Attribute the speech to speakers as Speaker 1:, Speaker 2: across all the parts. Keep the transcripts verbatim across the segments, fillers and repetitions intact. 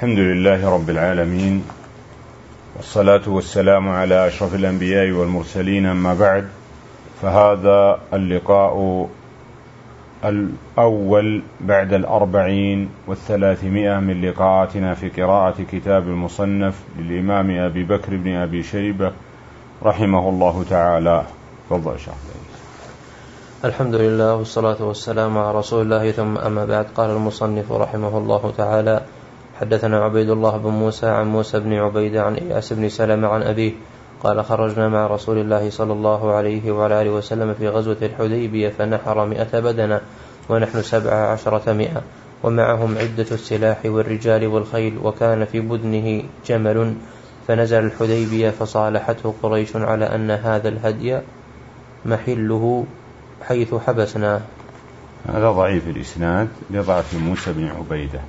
Speaker 1: الحمد لله رب العالمين، والصلاة والسلام على أشرف الأنبياء والمرسلين، أما بعد، فهذا اللقاء الأول بعد الأربعين والثلاثمائة من لقاءاتنا في قراءة كتاب المصنف للإمام أبي بكر بن أبي شيبة رحمه الله تعالى. تفضل شيخ.
Speaker 2: الحمد لله والصلاة والسلام على رسول الله، ثم أما بعد. قال المصنف رحمه الله تعالى: حدثنا عبيد الله بن موسى عن موسى بن عبيدة عن إياس بن سلمة عن أبيه قال: خرجنا مع رسول الله صلى الله عليه وعلى آله وسلم في غزوة الحديبية فنحر مئة بدنة ونحن سبع عشرة مئة، ومعهم عدة السلاح والرجال والخيل، وكان في بدنه جمل، فنزل الحديبية فصالحته قريش على أن هذا الهدي محله حيث حبسناه.
Speaker 1: هذا ضعيف الإسناد لضعف موسى بن عبيدة.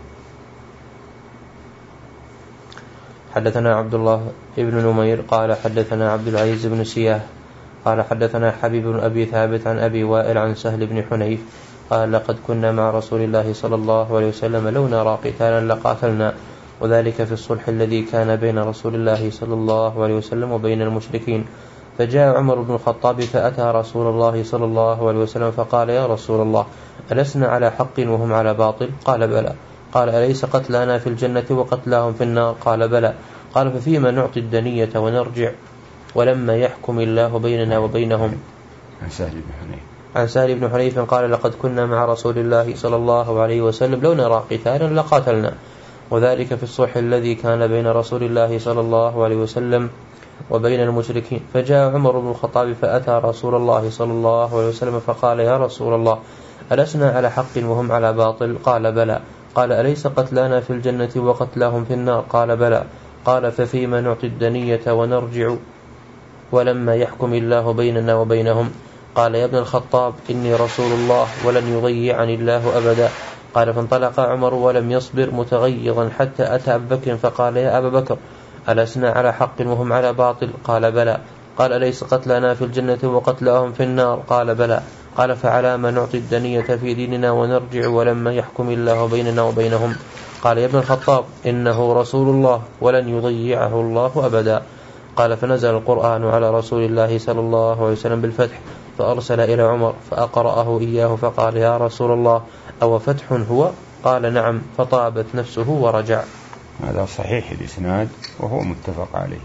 Speaker 2: حدثنا عبد الله بن نمير قال حدثنا عبد العزيز بن سياه قال حدثنا حبيب بن أبي ثابت عن أبي وائل عن سهل بن حنيف قال: لقد كنا مع رسول الله صلى الله عليه وسلم لو نرى قتالا لقاتلنا، وذلك في الصلح الذي كان بين رسول الله صلى الله عليه وسلم وبين المشركين. فجاء عمر بن الخطاب فأتى رسول الله صلى الله عليه وسلم فقال: يا رسول الله، ألسنا على حق وهم على باطل؟ قال: بلى. قال: أليس قتلانا في الجنة وقتلاهم في النار؟ قال: بلى. قال: ففيما نعطي الدنية ونرجع ولما يحكم الله بيننا وبينهم؟
Speaker 1: عن سهل بن حنيف
Speaker 2: عن سهل بن حنيف قال: لقد كنا مع رسول الله صلى الله عليه وسلم لو نرى قتالا لقاتلنا، وذلك في الصلح الذي كان بين رسول الله صلى الله عليه وسلم وبين المشركين. فجاء عمر بن الخطاب فأتى رسول الله صلى الله عليه وسلم فقال: يا رسول الله، ألسنا على حق وهم على باطل؟ قال: بلى. قال: أليس قتلانا في الجنة وقتلاهم في النار؟ قال: بلى. قال: ففيما نعطي الدنية ونرجع ولما يحكم الله بيننا وبينهم؟ قال: يا ابن الخطاب، إني رسول الله ولن يضيعني الله أبدا. قال: فانطلق عمر ولم يصبر متغيظا حتى أتى أبا بكر فقال: يا أبا بكر، ألسنا على حق وهم على باطل؟ قال: بلى. قال: أليس قتلنا في الجنة وقتلاهم في النار؟ قال: بلى. قال: فعلى ما نعطي الدنية في ديننا ونرجع ولما يحكم الله بيننا وبينهم؟ قال: يا ابن الخطاب، إنه رسول الله ولن يضيعه الله أبدا. قال: فنزل القرآن على رسول الله صلى الله عليه وسلم بالفتح، فأرسل إلى عمر فأقرأه إياه فقال: يا رسول الله، أو فتح هو؟ قال: نعم. فطابت نفسه ورجع.
Speaker 1: هذا صحيح الإسناد وهو متفق عليه.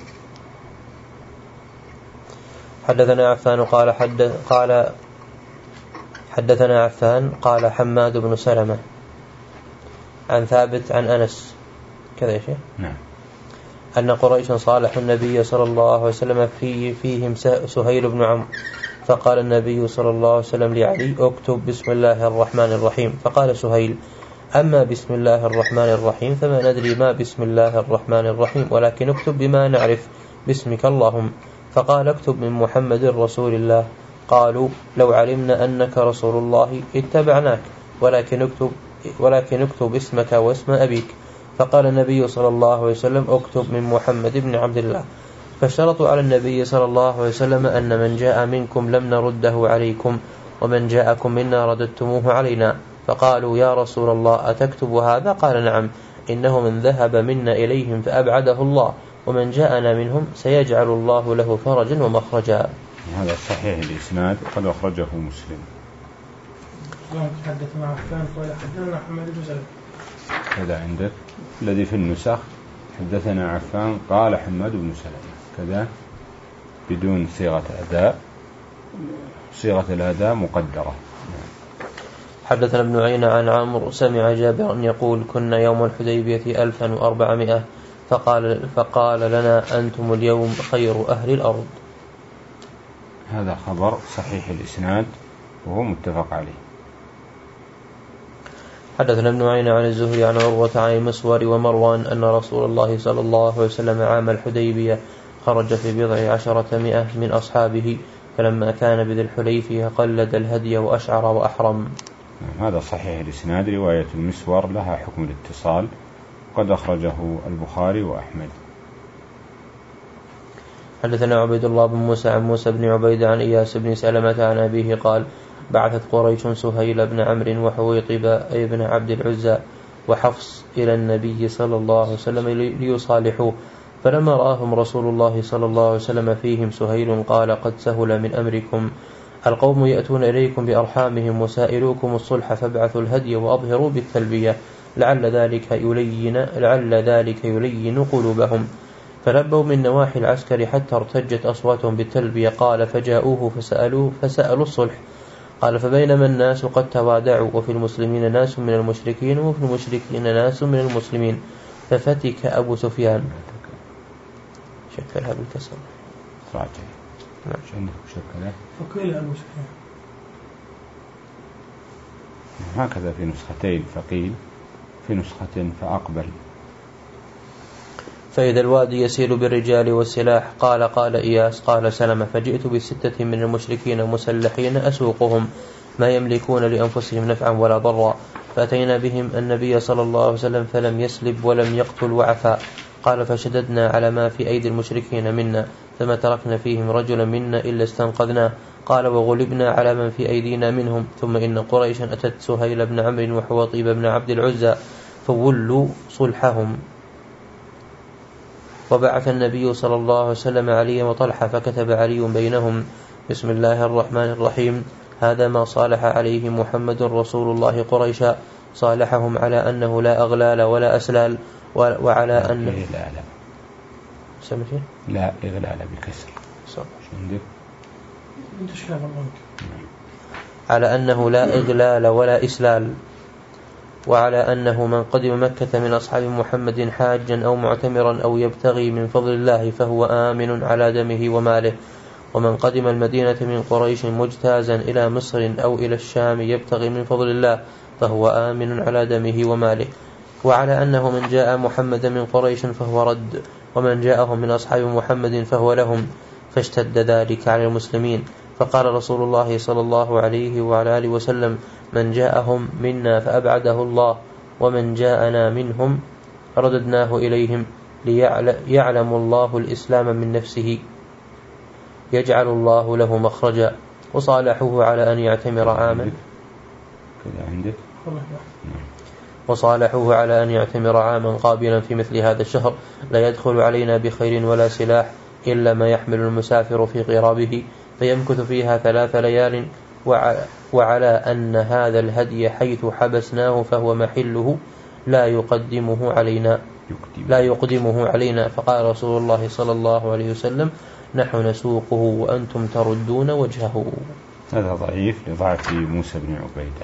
Speaker 2: حدثنا عفان قال حد قال حدثنا عفان قال حماد بن سلمة عن ثابت عن أنس كذا يا شيخ؟
Speaker 1: نعم.
Speaker 2: أن قريشا صالحوا النبي صلى الله عليه وسلم في فيهم سهيل بن عمرو، فقال النبي صلى الله عليه وسلم لعلي: اكتب بسم الله الرحمن الرحيم. فقال سهيل: أما بسم الله الرحمن الرحيم فما ندري ما بسم الله الرحمن الرحيم، ولكن اكتب بما نعرف باسمك اللهم. فقال: اكتب من محمد رسول الله. قالوا: لو علمنا أنك رسول الله اتبعناك، ولكن اكتب, ولكن اكتب اسمك واسم أبيك. فقال النبي صلى الله عليه وسلم: اكتب من محمد بن عبد الله. فاشترطوا على النبي صلى الله عليه وسلم أن من جاء منكم لم نرده عليكم، ومن جاءكم منا رددتموه علينا. فقالوا: يا رسول الله، أتكتب هذا؟ قال: نعم، إنه من ذهب منا إليهم فأبعده الله، ومن جاءنا منهم سيجعل الله له فرجا ومخرجا.
Speaker 1: هذا صحيح الإسناد قد أخرجه مسلم.
Speaker 3: حدثنا عفان قال حدثنا حماد بن سلمة.
Speaker 1: كذا عندك الذي في النسخ حدثنا عفان قال حماد بن سلمة كذا بدون صيغة أداء، صيغة الأداء مقدرة.
Speaker 2: حدثنا ابن عيينة عن عمرو سمع جابرا يقول: كنا يوم الحديبية ألفا وأربعمائة، فقال, فقال لنا: أنتم اليوم خير أهل الأرض.
Speaker 1: هذا خبر صحيح الإسناد وهو متفق عليه.
Speaker 2: حدثنا ابن عيينة عن الزهري عن عروة عن المسور ومروان أن رسول الله صلى الله عليه وسلم عام الحديبية خرج في بضع عشرة مئة من أصحابه، فلما كان بذي الحليفة قلد الهدي وأشعر وأحرم.
Speaker 1: هذا صحيح الإسناد. رواية المسور لها حكم الاتصال، قد أخرجه البخاري وأحمد.
Speaker 2: حدثنا عبيد الله بن موسى عن موسى بن عبيدة عن إياس بن سلمة عن أبيه قال: بعثت قريش سهيل بن عمرو وحويطب ابن عبد العزى وحفص إلى النبي صلى الله عليه وسلم ليصالحوه، فلما رآهم رسول الله صلى الله عليه وسلم فيهم سهيل قال قد سهل من أمركم، القوم يأتون إليكم بأرحامهم وسائلوكم الصلح فابعثوا الهدي وأظهروا بالتلبية لعل ذلك يلين, لعل ذلك يلين قلوبهم. فلبوا من نواحي العسكر حتى ارتجت أصواتهم بالتلبية. قال فجاءوه فسألوه فسألوا الصلح. قال فبينما الناس قد توادعوا وفي المسلمين ناس من المشركين وفي المشركين ناس من المسلمين ففتك أبو سفيان شكلها بالكسر
Speaker 1: راجع عندك شكلها
Speaker 3: فقيل أبو سفيان
Speaker 1: هكذا في نسختين فقيل في نسخة فأقبل.
Speaker 2: فإذا الوادي يسيل بالرجال والسلاح. قال قال إياس قال سلمة فجئت بستة من المشركين مسلحين أسوقهم ما يملكون لأنفسهم نفعا ولا ضرا، فأتينا بهم النبي صلى الله عليه وسلم فلم يسلب ولم يقتل وعفا. قال فشددنا على ما في أيدي المشركين منا فما تركنا فيهم رجلا منا إلا استنقذناه. قال وغلبنا على من في أيدينا منهم. ثم إن قريشا أتت سهيل بن عمرو وحوطيب بن عبد العزى فولوا صلحهم. وبعث النبي صلى الله عليه وسلم علي وطلحة فكتب علي بينهم بسم الله الرحمن الرحيم هذا ما صالح عليه محمد رسول الله قريشا، صالحهم على أنه لا أغلال ولا أسلال وعلى أن
Speaker 1: لا لا
Speaker 2: سمعتين
Speaker 1: لا إغلال بكسر
Speaker 2: على أنه لا إغلال ولا إسلال، وعلى أنه من قدم مكة من أصحاب محمد حاجا أو معتمرا أو يبتغي من فضل الله فهو آمن على دمه وماله، ومن قدم المدينة من قريش مجتازا إلى مصر أو إلى الشام يبتغي من فضل الله فهو آمن على دمه وماله، وعلى أنه من جاء محمد من قريش فهو رد، ومن جاءهم من أصحاب محمد فهو لهم. فاشتد ذلك على المسلمين، فقال رسول الله صلى الله عليه وعلى آله وسلم من جاءهم منا فأبعده الله، ومن جاءنا منهم رددناه إليهم، ليعلم الله الإسلام من نفسه يجعل الله له مخرجا. وصالحوه على أن يعتمر عاما وصالحوه على أن يعتمر عاما قابلا في مثل هذا الشهر لا يدخل علينا بخير ولا سلاح إلا ما يحمل المسافر في غرابه فيمكث فيها ثلاث ليال، وعلى أن هذا الهدي حيث حبسناه فهو محله لا يقدمه علينا لا يقدمه علينا. فقال رسول الله صلى الله عليه وسلم نحن نسوقه وأنتم تردون وجهه.
Speaker 1: هذا ضعيف لضعف موسى بن عبيدة.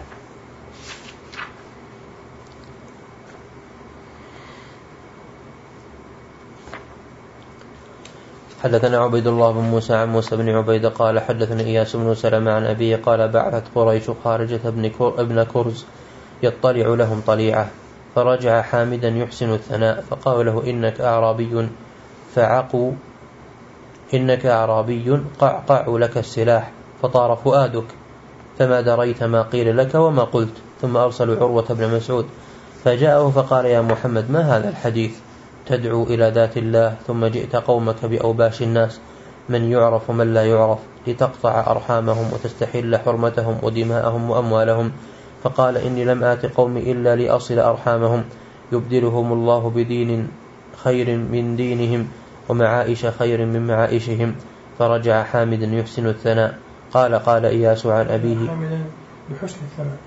Speaker 2: حدثنا عبيد الله بن موسى عن موسى بن عبيدة قال حدثنا إياس بن سلمة عن أبيه قال بعثت قريش خارجة ابن كرز يطلع لهم طليعة، فرجع حامدا يحسن الثناء، فقال له إنك أعرابي فعقوا إنك أعرابي قعقع لك السلاح فطار فؤادك، فما دريت ما قيل لك وما قلت. ثم أرسلوا عروة بن مسعود فجاءه فقال يا محمد ما هذا الحديث؟ تدعو إلى ذات الله ثم جئت قومك بأوباش الناس من يعرف ومن لا يعرف لتقطع أرحامهم وتستحل حرمتهم ودماءهم وأموالهم. فقال إني لم آت قومي إلا لأصل أرحامهم يبدلهم الله بدين خير من دينهم ومعائش خير من معائشهم. فرجع حامدا يحسن الثناء. قال قال إياس عن أبيه
Speaker 3: بحسن الثناء.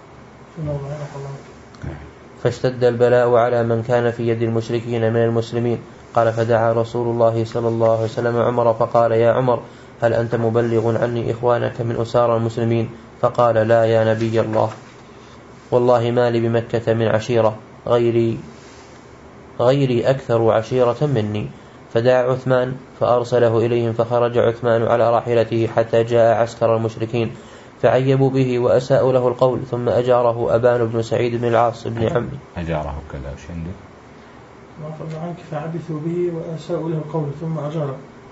Speaker 2: فاشتد البلاء على من كان في يد المشركين من المسلمين. قال فدعا رسول الله صلى الله عليه وسلم عمر فقال يا عمر هل أنت مبلغ عني إخوانك من أسار المسلمين؟ فقال لا يا نبي الله، والله ما لي بمكة من عشيرة غيري غيري أكثر عشيرة مني. فدعا عثمان فأرسله إليهم، فخرج عثمان على راحلته حتى جاء عسكر المشركين فعيبوا به وأساءوا له القول. ثم أجاره أبان بن سعيد بن العاص بن عمي
Speaker 1: أجاره كذا وش عندك؟
Speaker 3: ما فضل عنك فعبثوا به وأساءوا له القول ثم أجاره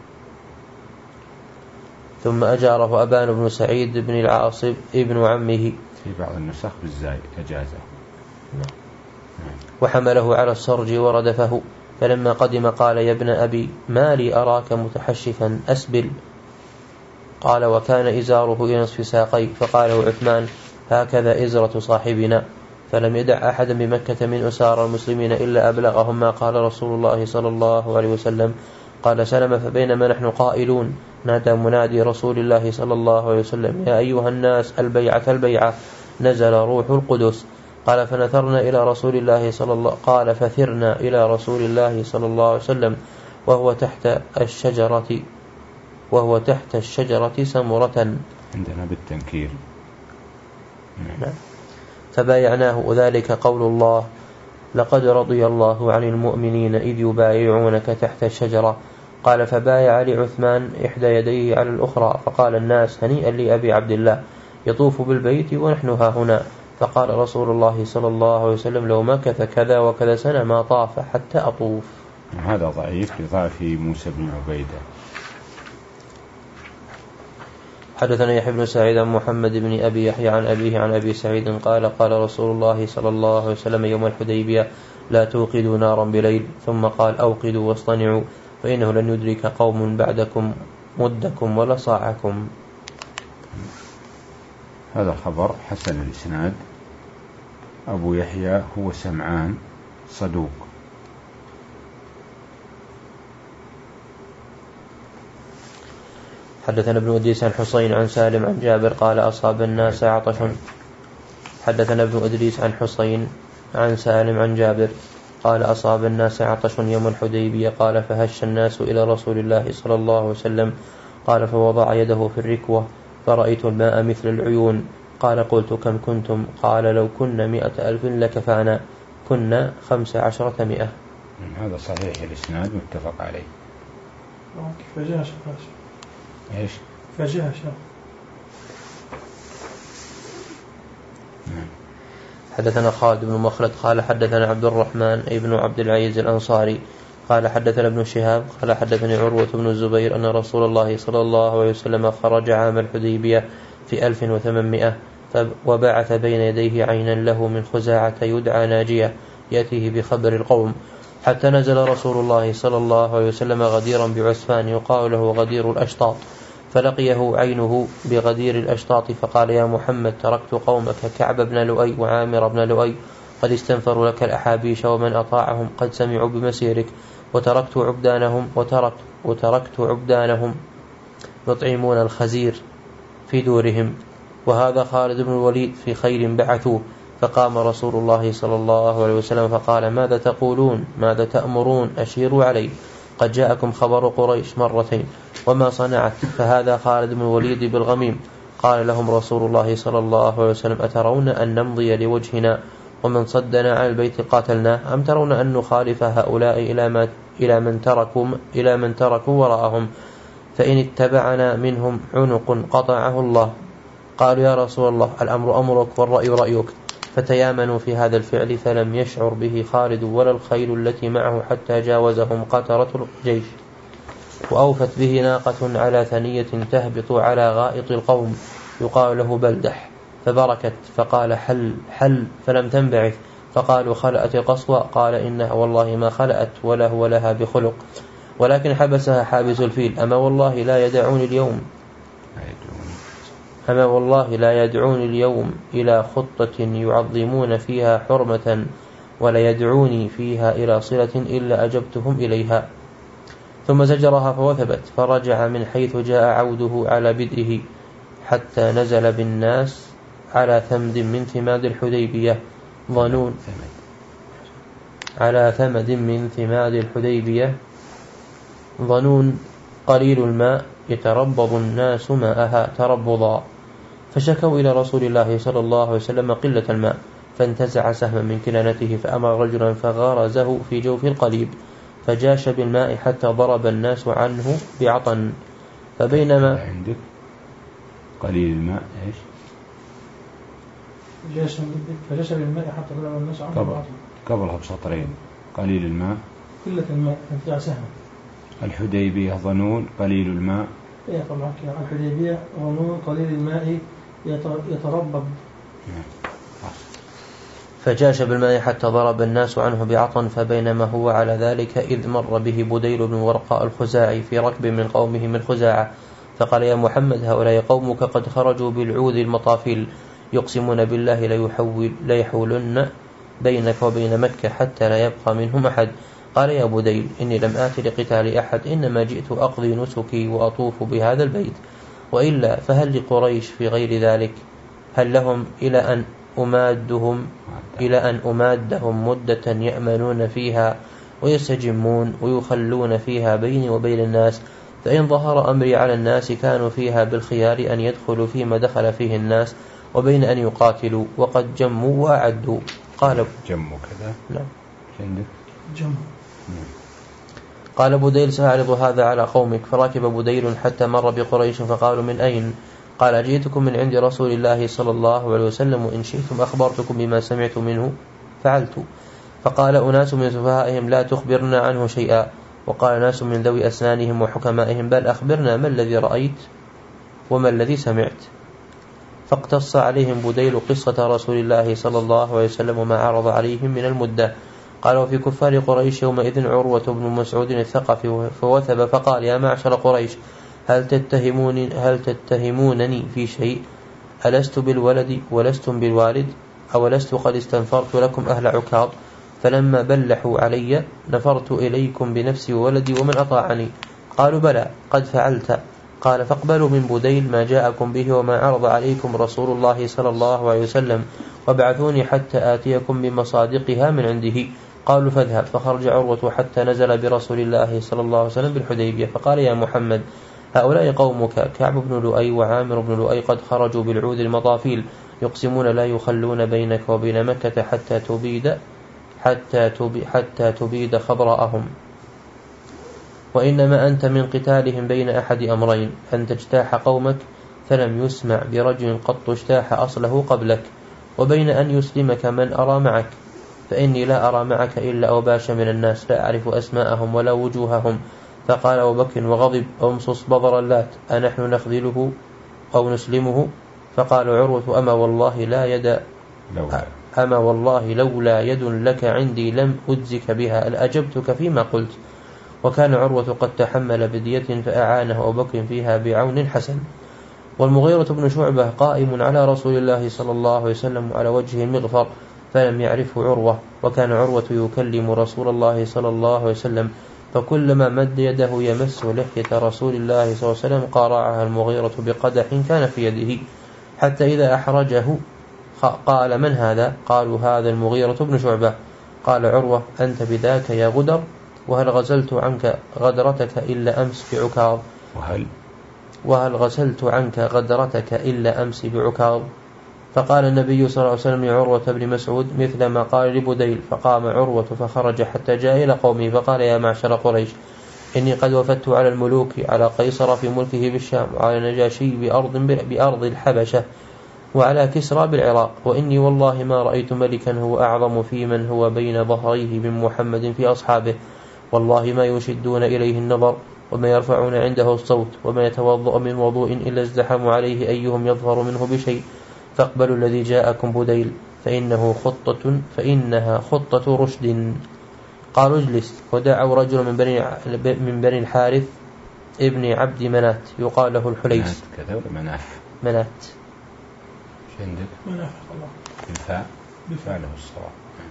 Speaker 2: ثم أجاره أبان بن سعيد بن العاص ابن عمه
Speaker 1: في بعض النسخ بالزاي أجازه.
Speaker 2: وحمله على السرج وردفه. فلما قدم قال يا ابن أبي ما لي أراك متحشفا أسبل؟ قال وكان إزاره إلى نصف ساقي. فقال عثمان هكذا إزرة صاحبنا. فلم يدع أحدا بمكة من أسارى المسلمين إلا أبلغهم ما قال رسول الله صلى الله عليه وسلم. قال سلم فبينما نحن قائلون نادى منادي رسول الله صلى الله عليه وسلم يا أيها الناس البيعة البيعة نزل روح القدس. قال فنثرنا إلى رسول الله صلى الله قال فثرنا إلى رسول الله صلى الله عليه وسلم وهو تحت الشجرة وهو تحت الشجرة سمرة
Speaker 1: عندنا بالتنكير.
Speaker 2: نعم. فبايعناه وذلك قول الله لقد رضي الله عن المؤمنين إذ يبايعونك تحت الشجرة. قال فبايع لعثمان إحدى يديه على الأخرى فقال الناس هنيئا لأبي عبد الله يطوف بالبيت ونحن ها هنا. فقال رسول الله صلى الله عليه وسلم لو مكث كذا وكذا سنة ما طاف حتى أطوف.
Speaker 1: هذا ضعيف لضعف موسى بن عبيدة.
Speaker 2: حدثنا يحيى بن سعيد عن محمد بن أبي يحيى عن أبيه عن أبي سعيد قال قال رسول الله صلى الله عليه وسلم يوم الحديبية لا توقدوا نارا بليل. ثم قال أوقدوا واصطنعوا فإنه لن يدرك قوم بعدكم مدكم ولا صاعكم.
Speaker 1: هذا الخبر حسن الإسناد. أبو يحيى هو سمعان صدوق.
Speaker 2: حدثنا ابن أدريس عن حسين عن سالم عن جابر قال أصاب الناس عطش. حدثنا ابن أدريس عن حسين عن سالم عن جابر قال أصاب الناس عطش يوم الحديبية. قال فهش الناس إلى رسول الله صلى الله عليه وسلم قال فوضع يده في الركوة فرأيت الماء مثل العيون. قال قلت كم كنتم؟ قال لو كنا مئة ألف لكفانا كنا خمس عشرة مئة.
Speaker 1: هذا صحيح الإسناد متفق عليه.
Speaker 3: فجاء شخص
Speaker 1: إيش؟
Speaker 3: فجاء شخص.
Speaker 2: حدثنا خالد بن مخلد قال حدثنا عبد الرحمن ابن عبد العزيز الأنصاري قال حدثنا ابن شهاب قال حدثني عروة بن الزبير أن رسول الله صلى الله عليه وسلم خرج عام الحديبية في ألف وثمانمائة وبعث بين يديه عينا له من خزاعة يدعى ناجية يأتيه بخبر القوم حتى نزل رسول الله صلى الله عليه وسلم غديرا بعسفان يقال له غدير الأشطاط. فلقيه عينه بغدير الأشطاط فقال يا محمد تركت قومك كعب بن لؤي وعامر بن لؤي قد استنفروا لك الأحابيش ومن أطاعهم قد سمعوا بمسيرك وتركت عبدانهم وتركت, وتركت عبدانهم يطعمون الخزير في دورهم وهذا خالد بن الوليد في خير بعثوه. فقام رسول الله صلى الله عليه وسلم فقال ماذا تقولون ماذا تأمرون أشيروا علي قد جاءكم خبر قريش مرتين وما صنعت. فهذا خالد بن الوليد بالغميم. قال لهم رسول الله صلى الله عليه وسلم أترون أن نمضي لوجهنا ومن صدنا عن البيت قاتلناه أم ترون أن نخالف هؤلاء إلى, ما إلى, من تركوا إلى من تركوا وراءهم فإن اتبعنا منهم عنق قطعه الله. قالوا يا رسول الله الأمر أمرك والرأي رأيك. فتيامنوا في هذا الفعل فلم يشعر به خالد ولا الخيل التي معه حتى جاوزهم قطرة الجيش وأوفت به ناقة على ثنية تهبط على غائط القوم يقال له بلدح فبركت فقال حل حل فلم تنبعث. فقالوا خلأت القصوى قال إنها والله ما خلأت ولا هو لها بخلق ولكن حبسها حابس الفيل. أما والله لا يدعون اليوم أما والله لا يدعون اليوم إلى خطة يعظمون فيها حرمة ولا يدعوني فيها إلى صلة إلا أجبتهم إليها. ثم زجرها فوثبت فرجع من حيث جاء عوده على بدئه حتى نزل بالناس على ثمد من ثماد الحديبية ظنون على ثمد من ثماد الحديبية ظنون قليل الماء يتربض الناس ماءها تربضا. فشكوا إلى رسول الله صلى الله عليه وسلم قلة الماء فانتزع سهما من كنانته فأمر رجلا فغرزه في جوف القليب فجاش بالماء حتى ضرب الناس عنه بعطن. فبينما
Speaker 1: عندك قليل الماء إيش
Speaker 3: فجاش بالماء حتى ضرب الناس عنه بعطن
Speaker 1: قبلها بسطرين قليل الماء
Speaker 3: قلة الماء انتزع سهم.
Speaker 1: الحديبية ظنون قليل الماء
Speaker 3: إيه طبعا الحديبية ظنون قليل الماء يتربض.
Speaker 2: فجاش بالماء حتى ضرب الناس عنه بعطن. فبينما هو على ذلك إذ مر به بديل بن ورقاء الخزاعي في ركب من قومه من خزاعة فقال يا محمد هؤلاء قومك قد خرجوا بالعود المطافيل يقسمون بالله ليحول ليحولن بينك وبين مكة حتى لا يبقى منهم أحد. قال يا بديل إني لم آت لقتال أحد، إنما جئت أقضي نسكي وأطوف بهذا البيت، وإلا فهل لقريش في غير ذلك؟ هل لهم إلى أن أمادهم إلى أن أمادهم مدة يأمنون فيها ويستجمون ويخلون فيها بيني وبين الناس؟ فإن ظهر أمري على الناس كانوا فيها بالخيار أن يدخلوا فيما دخل فيه الناس وبين أن يقاتلوا، وقد جموا وأعدوا. قال
Speaker 1: جموا كذا.
Speaker 2: نعم.
Speaker 3: جموا.
Speaker 2: قال بديل سأعرض هذا على قومك. فركب بديل حتى مر بقريش فقالوا من أين؟ قال جئتكم من عند رسول الله صلى الله عليه وسلم، وإن شئتم أخبرتكم بما سمعت منه فعلت. فقال أناس من سفهائهم لا تخبرنا عنه شيئا، وقال ناس من ذوي أسنانهم وحكمائهم بل أخبرنا ما الذي رأيت وما الذي سمعت. فاقتص عليهم بديل قصة رسول الله صلى الله عليه وسلم وما عرض عليهم من المدة. قال وفي كفار قريش يومئذ عروة بن مسعود الثقفي فوثب فقال يا معشر قريش هل تتهموني هل تتهمونني في شيء؟ ألست بالولد ولستم بالوالد؟ أو لست قد استنفرت لكم أهل عكاظ؟ فلما بلحوا علي نفرت إليكم بنفسي وولدي ومن أطاعني. قالوا بلى قد فعلت. قال فاقبلوا من بديل ما جاءكم به وما عرض عليكم رسول الله صلى الله عليه وسلم، وابعثوني حتى آتيكم بمصادقها من عنده. قالوا فاذهب. فخرج عروة حتى نزل برسول الله صلى الله عليه وسلم بالحديبية فقال يا محمد هؤلاء قومك كعب بن لؤي وعامر بن لؤي قد خرجوا بالعود المطافيل يقسمون لا يخلون بينك وبين مكة حتى تبيد حتى تبيد, حتى تبيد خضراءهم، وإنما أنت من قتالهم بين أحد أمرين، أن تجتاح قومك فلم يسمع برجل قط اجتاح أصله قبلك، وبين أن يسلمك من أرى معك، فإني لا أرى معك إلا أوباش من الناس لا أعرف أسماءهم ولا وجوههم. فقال أبو بكر وغضب أمصص بضر اللات أنحن نخذله أو نسلمه؟ فقال عروة أما والله لا يد أما والله لولا يد لك عندي لم أجزك بها لأجبتك فيما قلت. وكان عروة قد تحمل بدية فأعانه أبو بكر فيها بعون حسن. والمغيرة بن شعبة قائم على رسول الله صلى الله عليه وسلم على وجه المغفر فلم يعرفه عروة، وكان عروة يكلم رسول الله صلى الله عليه وسلم فكلما مد يده يمس لحية رسول الله صلى الله عليه وسلم قارعها المغيرة بقدح كان في يده، حتى إذا أحرجه قال من هذا؟ قالوا هذا المغيرة بن شعبة. قال عروة أنت بذاك يا غدر؟ وهل غزلت عنك غدرتك إلا أمس بعكاظ؟
Speaker 1: وهل
Speaker 2: وهل غسلت عنك غدرتك إلا أمس بعكاظ؟ فقال النبي صلى الله عليه وسلم لعروة بن مسعود مثل ما قال لبديل. فقام عروة فخرج حتى جاء إلى قومه فقال يا معشر قريش إني قد وفدت على الملوك، على قيصر في ملكه بالشام، وعلى نجاشي بأرض, بأرض الحبشة، وعلى كسرى بالعراق، وإني والله ما رأيت ملكا هو أعظم في من هو بين ظهريه من محمد في أصحابه، والله ما يشدون إليه النظر وما يرفعون عنده الصوت وما يتوضأ من وضوء إلا ازدحموا عليه أيهم يظهر منه بشيء. فاقبلوا الذي جاءكم بديل فإنه خطة فإنها خطة رشد. قالوا اجلس. ودعوا رجل من بني من بني الحارث ابن عبد منات يقال له الحليس.
Speaker 1: كذا ولا مناف؟
Speaker 2: منات.
Speaker 1: شو عندك؟
Speaker 3: مناف. الله.
Speaker 1: بالفاء. بالفاء له الصواب.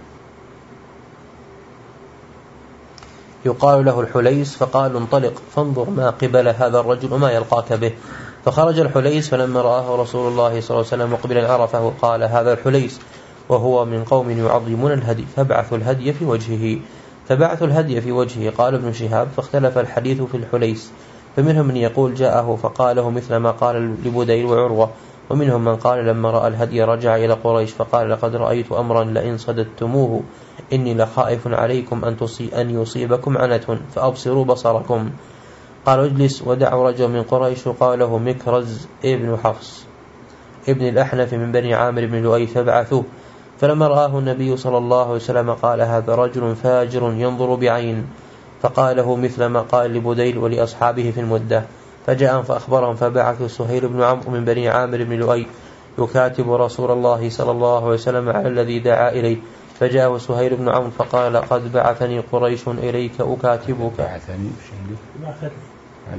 Speaker 2: يقال له الحليس. فقال انطلق فانظر ما قبل هذا الرجل وما يلقاك به. فخرج الحليس فلما رآه رسول الله صلى الله عليه وسلم مقبلا عرفه قال هذا الحليس، وهو من قوم يعظمون الهدي فابعثوا الهدي في وجهه. فبعثوا الهدي في وجهه. قال ابن شهاب فاختلف الحديث في الحليس، فمنهم من يقول جاءه فقاله مثل ما قال لبديل وعروة، ومنهم من قال لما رأى الهدي رجع إلى قريش فقال لقد رأيت أمرا لئن صددتموه إني لخائف عليكم أن, أن يصيبكم عنة فأبصروا بصركم. قالوا اجلس. ودعوا رجل من قريش وقال له مكرز ابن حفص ابن الأحنف من بني عامر بن لؤي فابعثوه. فلما رآه النبي صلى الله عليه وسلم قال هذا رجل فاجر ينظر بعين، فقاله مثل ما قال لبديل ولأصحابه في المدة. فجاء فأخبرهم فبعثوا سهيل بن عمرو من بني عامر بن لؤي يكاتب رسول الله صلى الله عليه وسلم على الذي دعا إليه. فجاءه سهيل بن عمرو فقال قد بعثني قريش إليك أكاتبك.
Speaker 1: بعثني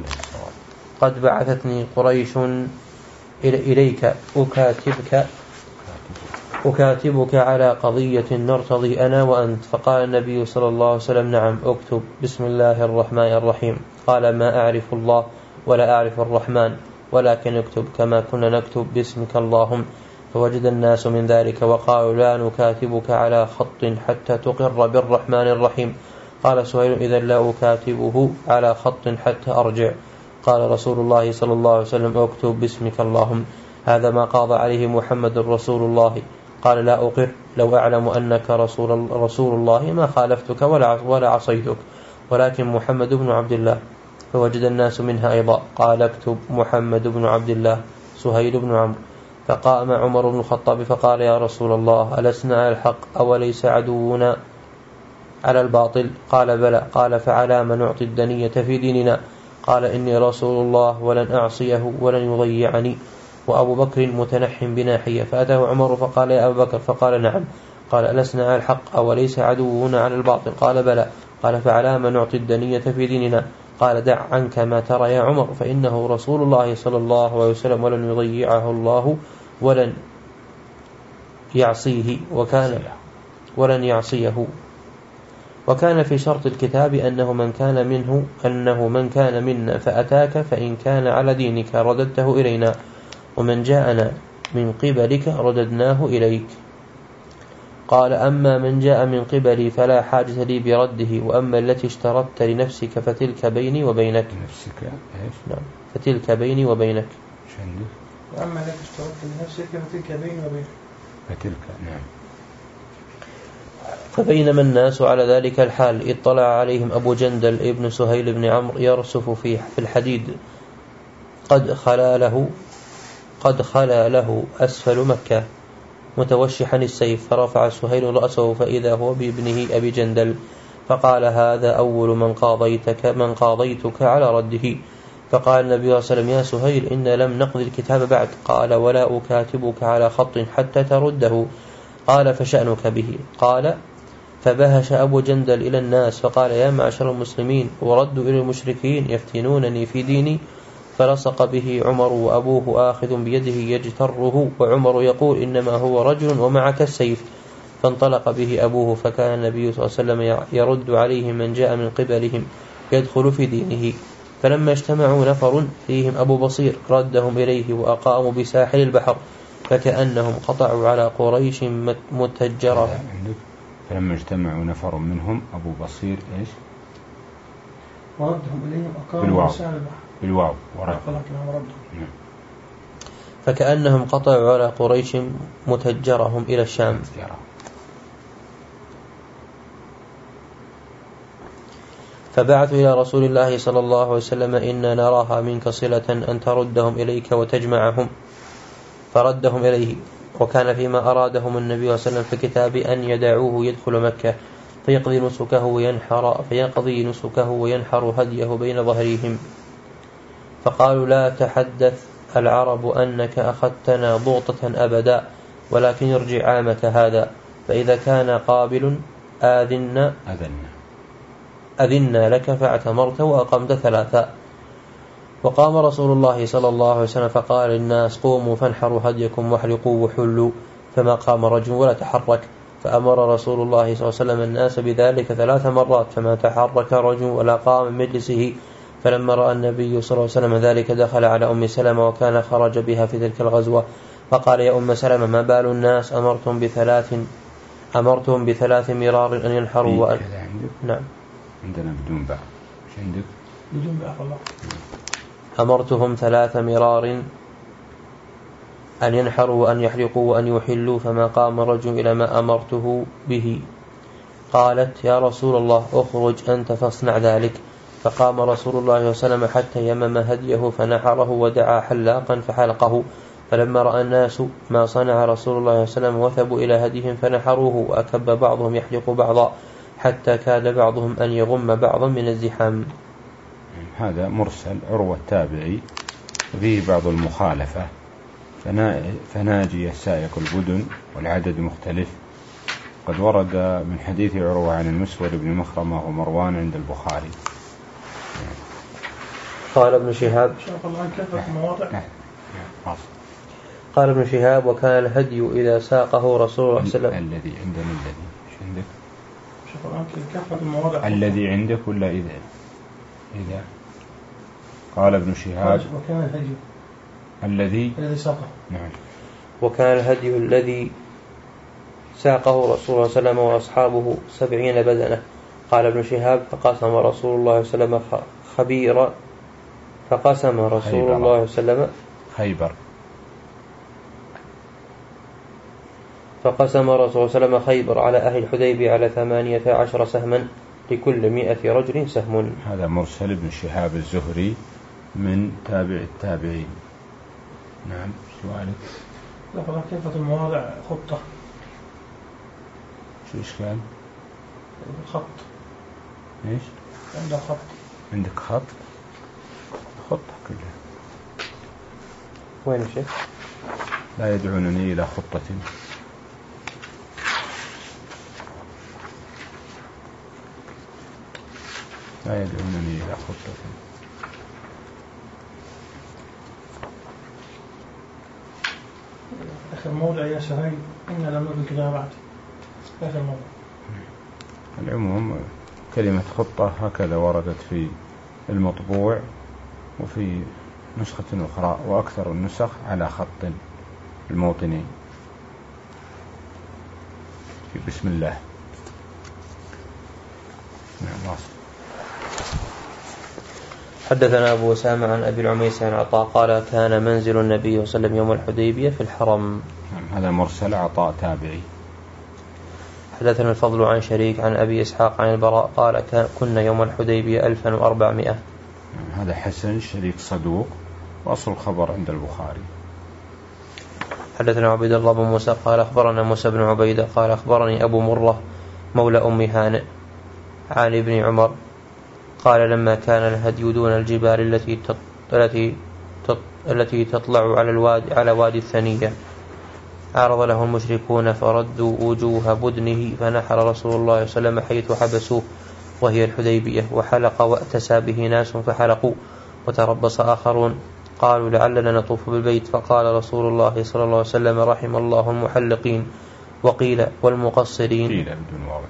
Speaker 2: قد بعثتني قريش إليك أكاتبك أكاتبك على قضية نرتضي أنا وأنت؟ فقال النبي صلى الله عليه وسلم نعم اكتب بسم الله الرحمن الرحيم. قال ما أعرف الله ولا أعرف الرحمن، ولكن اكتب كما كنا نكتب باسمك اللهم. فوجد الناس من ذلك وقالوا لا نكاتبك على خط حتى تقر بالرحمن الرحيم. قال سهيل إذا لا أكاتبه على خط حتى أرجع. قال رسول الله صلى الله عليه وسلم اكتب باسمك اللهم. هذا ما قاضى عليه محمد رسول الله. قال لا أقر، لو أعلم أنك رسول, رسول الله ما خالفتك ولا, ولا عصيتك، ولكن محمد بن عبد الله. فوجد الناس منها أيضا. قال اكتب محمد بن عبد الله سهيل بن عمرو. فقام عمر بن الخطاب فقال يا رسول الله ألسنا على الحق أوليس عدونا على الباطل؟ قال بلى. قال فعلى ما نعطي الدنية في ديننا؟ قال إني رسول الله ولن أعصيه ولن يضيعني. وأبو بكر متنح بناحية. فأتاه عمر فقال يا أبا بكر. فقال نعم. قال ألسنا على الحق أوليس عدونا على الباطل؟ قال بلى. قال فعلى ما نعطي الدنية في ديننا؟ قال دع عنك ما ترى يا عمر، فإنه رسول الله صلى الله عليه وسلم ولن يضيعه الله ولن يعصيه وكان ولن يعصيه. وكان في شرط الكتاب أنه من كان منه أنه من كان منا فأتاك فإن كان على دينك رددته إلينا، ومن جاءنا من قبلك رددناه إليك. قال أما من جاء من قبلي فلا حاجة لي برده، وأما التي اشترطت لنفسك فتلك بيني وبينك.
Speaker 1: نفسك إيش؟
Speaker 2: نعم فتلك بيني وبينك.
Speaker 1: شندك؟
Speaker 3: وأما التي اشترطت لنفسك فتلك بيني وبينك.
Speaker 1: فتلك نعم.
Speaker 2: فبينما الناس على ذلك الحال اطلع عليهم أبو جندل ابن سهيل بن عمرو يرسف في الحديد قد خلا له قد خلا له أسفل مكة متوشحا السيف. فرفع سهيل رأسه فإذا هو بابنه أبي جندل، فقال هذا أول من قاضيتك من قاضيتك على رده. فقال النبي صلى الله عليه وسلم يا سهيل إن لم نقضي الكتاب بعد. قال ولا أكاتبك على خط حتى ترده. قال فشأنك به. قال فبهش أبو جندل إلى الناس فقال يا معشر المسلمين وردوا إلى المشركين يفتنونني في ديني. فلصق به عمر وأبوه آخذ بيده يجتره، وعمر يقول إنما هو رجل ومعك السيف. فانطلق به أبوه. فكان النبي صلى الله عليه وسلم يرد عليهم من جاء من قبلهم يدخل في دينه. فلما اجتمعوا نفر فيهم أبو بصير ردهم إليه وأقاموا بساحل البحر، فكأنهم قطعوا على قريش متجرة.
Speaker 1: فلما اجتمعوا نفر منهم أبو بصير إيش؟
Speaker 3: وردهم إليهم أقاموا بساحل البحر
Speaker 1: بالواو ورد.
Speaker 2: فكأنهم قطعوا على قريش متجرهم إلى الشام. فبعثوا إلى رسول الله صلى الله عليه وسلم إنا نراها منك صلة أن تردهم إليك وتجمعهم، فردهم إليه. وكان فيما أرادهم النبي صلى الله عليه وسلم في كتاب أن يدعوه يدخل مكة فيقضي نسكه وينحر فيقضي نسكه وينحر هديه بين ظهريهم. فقالوا لا تحدث العرب أنك أخذتنا ضغطة أبدا، ولكن ارجع عامك هذا، فإذا كان قابل آذنا أذنا لك. فاعتمرت وأقمت ثلاثا. وقام رسول الله صلى الله عليه وسلم فقال للناس قوموا فانحروا هديكم واحلقوا وحلوا، فما قام رجل ولا تحرك. فأمر رسول الله صلى الله عليه وسلم الناس بذلك ثلاث مرات فما تحرك رجل ولا قام من مجلسه. فلما رأى النبي صلى الله عليه وسلم ذلك دخل على أم سلمة وكان خرج بها في تلك الغزوة فقال يا أم سلمة ما بال الناس أمرتم بثلاث أمرتم بثلاث مرار أن ينحروا وأن... نعم
Speaker 1: عندنا بدون باء. ايش عندك؟
Speaker 3: بدون باء والله.
Speaker 2: أمرتهم ثلاث مرار أن ينحروا وأن يحلقوا وأن يحلوا فما قام رجل إلى ما أمرته به. قالت يا رسول الله أخرج أنت فاصنع ذلك. فقام رسول الله صلى الله عليه وسلم حتى يمم هديه فنحره ودعا حلاقا فحلقه. فلما رأى الناس ما صنع رسول الله صلى الله عليه وسلم وثبوا إلى هديهم فنحروه، وأكب بعضهم يحلق بعضا حتى كاد بعضهم أن يغم بعضا من الزحام.
Speaker 1: هذا مرسل عروة التابعي فيه بعض المخالفة، فناجي السائق البدن والعدد مختلف. قد ورد من حديث عروة عن المسور بن مخرمة ومروان عند البخاري.
Speaker 2: قال ابن شهاب قال ابن شهاب وكان الهدي إذا ساقه رسول الله صلى الله عليه وسلم.
Speaker 1: الذي عندنا الذي ايش عندك؟
Speaker 3: شوف الآن كافة المواضع.
Speaker 1: الذي عندك ولا إذا إذا قال ابن شهاب
Speaker 3: وكان الهدي
Speaker 1: الذي
Speaker 3: الذي ساقه.
Speaker 1: نعم.
Speaker 2: وكان الهدي الذي ساقه رسول الله صلى الله عليه وسلم وأصحابه سبعين بدنة. قال ابن شهاب فقسم رسول الله صلى الله عليه وسلم خبيرا فقسم رسول
Speaker 1: خيبر.
Speaker 2: الله صلى الله عليه وسلم
Speaker 1: خيبر
Speaker 2: فقسم رسول الله صلى الله عليه وسلم خيبر على أهل الحديبية على ثمانية عشر سهما لكل مئة رجل سهم.
Speaker 1: هذا مرسل ابن شهاب الزهري من تابع التابعين. نعم. سؤالك؟
Speaker 3: لا فلا كافة المواضع خطة.
Speaker 1: شو إشكال؟
Speaker 3: خط.
Speaker 1: إيش؟
Speaker 3: عندك خط.
Speaker 1: عندك خط؟ خطة كلها.
Speaker 2: وين الشيخ؟
Speaker 1: لا يدعونني إلى خطة. لا يدعونني إلى خطة.
Speaker 3: آخر موضع يا سهيل إن لم نكن كذا بعد. آخر موضع.
Speaker 1: العموم كلمة خطة هكذا وردت في المطبوع وفي نسخة أخرى، وأكثر النسخ على خط الموطنين في بسم الله. نعم. واصل.
Speaker 2: حدثنا أبو أسامة عن أبي العميس عن عطاء قال كان منزل النبي صلى الله عليه وسلم يوم الحديبية في الحرم.
Speaker 1: هذا مرسل عطاء تابعي.
Speaker 2: حدثنا الفضل عن شريك عن أبي إسحاق عن البراء قال كنا يوم الحديبية ألفا وأربعمائة.
Speaker 1: هذا حسن شريك صدوق، وأصل الخبر عند البخاري.
Speaker 2: حدثنا عبيد الله بن موسى قال أخبرنا موسى بن عبيدة قال أخبرني أبو مرة مولى أم هانئ عن ابن عمر قال لما كان الهدي دون الجبال التي تط... التي تط... التي تطلع على الوادي على وادي الثنية عرض له المشركون فردوا وجوه بدنه فنحر رسول الله صلى الله عليه وسلم حيث حبسوه وهي الحديبية وحلق وأتسى به ناس فحلقوا وتربص آخرون قالوا لعلنا نطوف بالبيت فقال رسول الله صلى الله عليه وسلم رحم الله المحلقين وقيل والمقصرين
Speaker 1: قيل بدون واو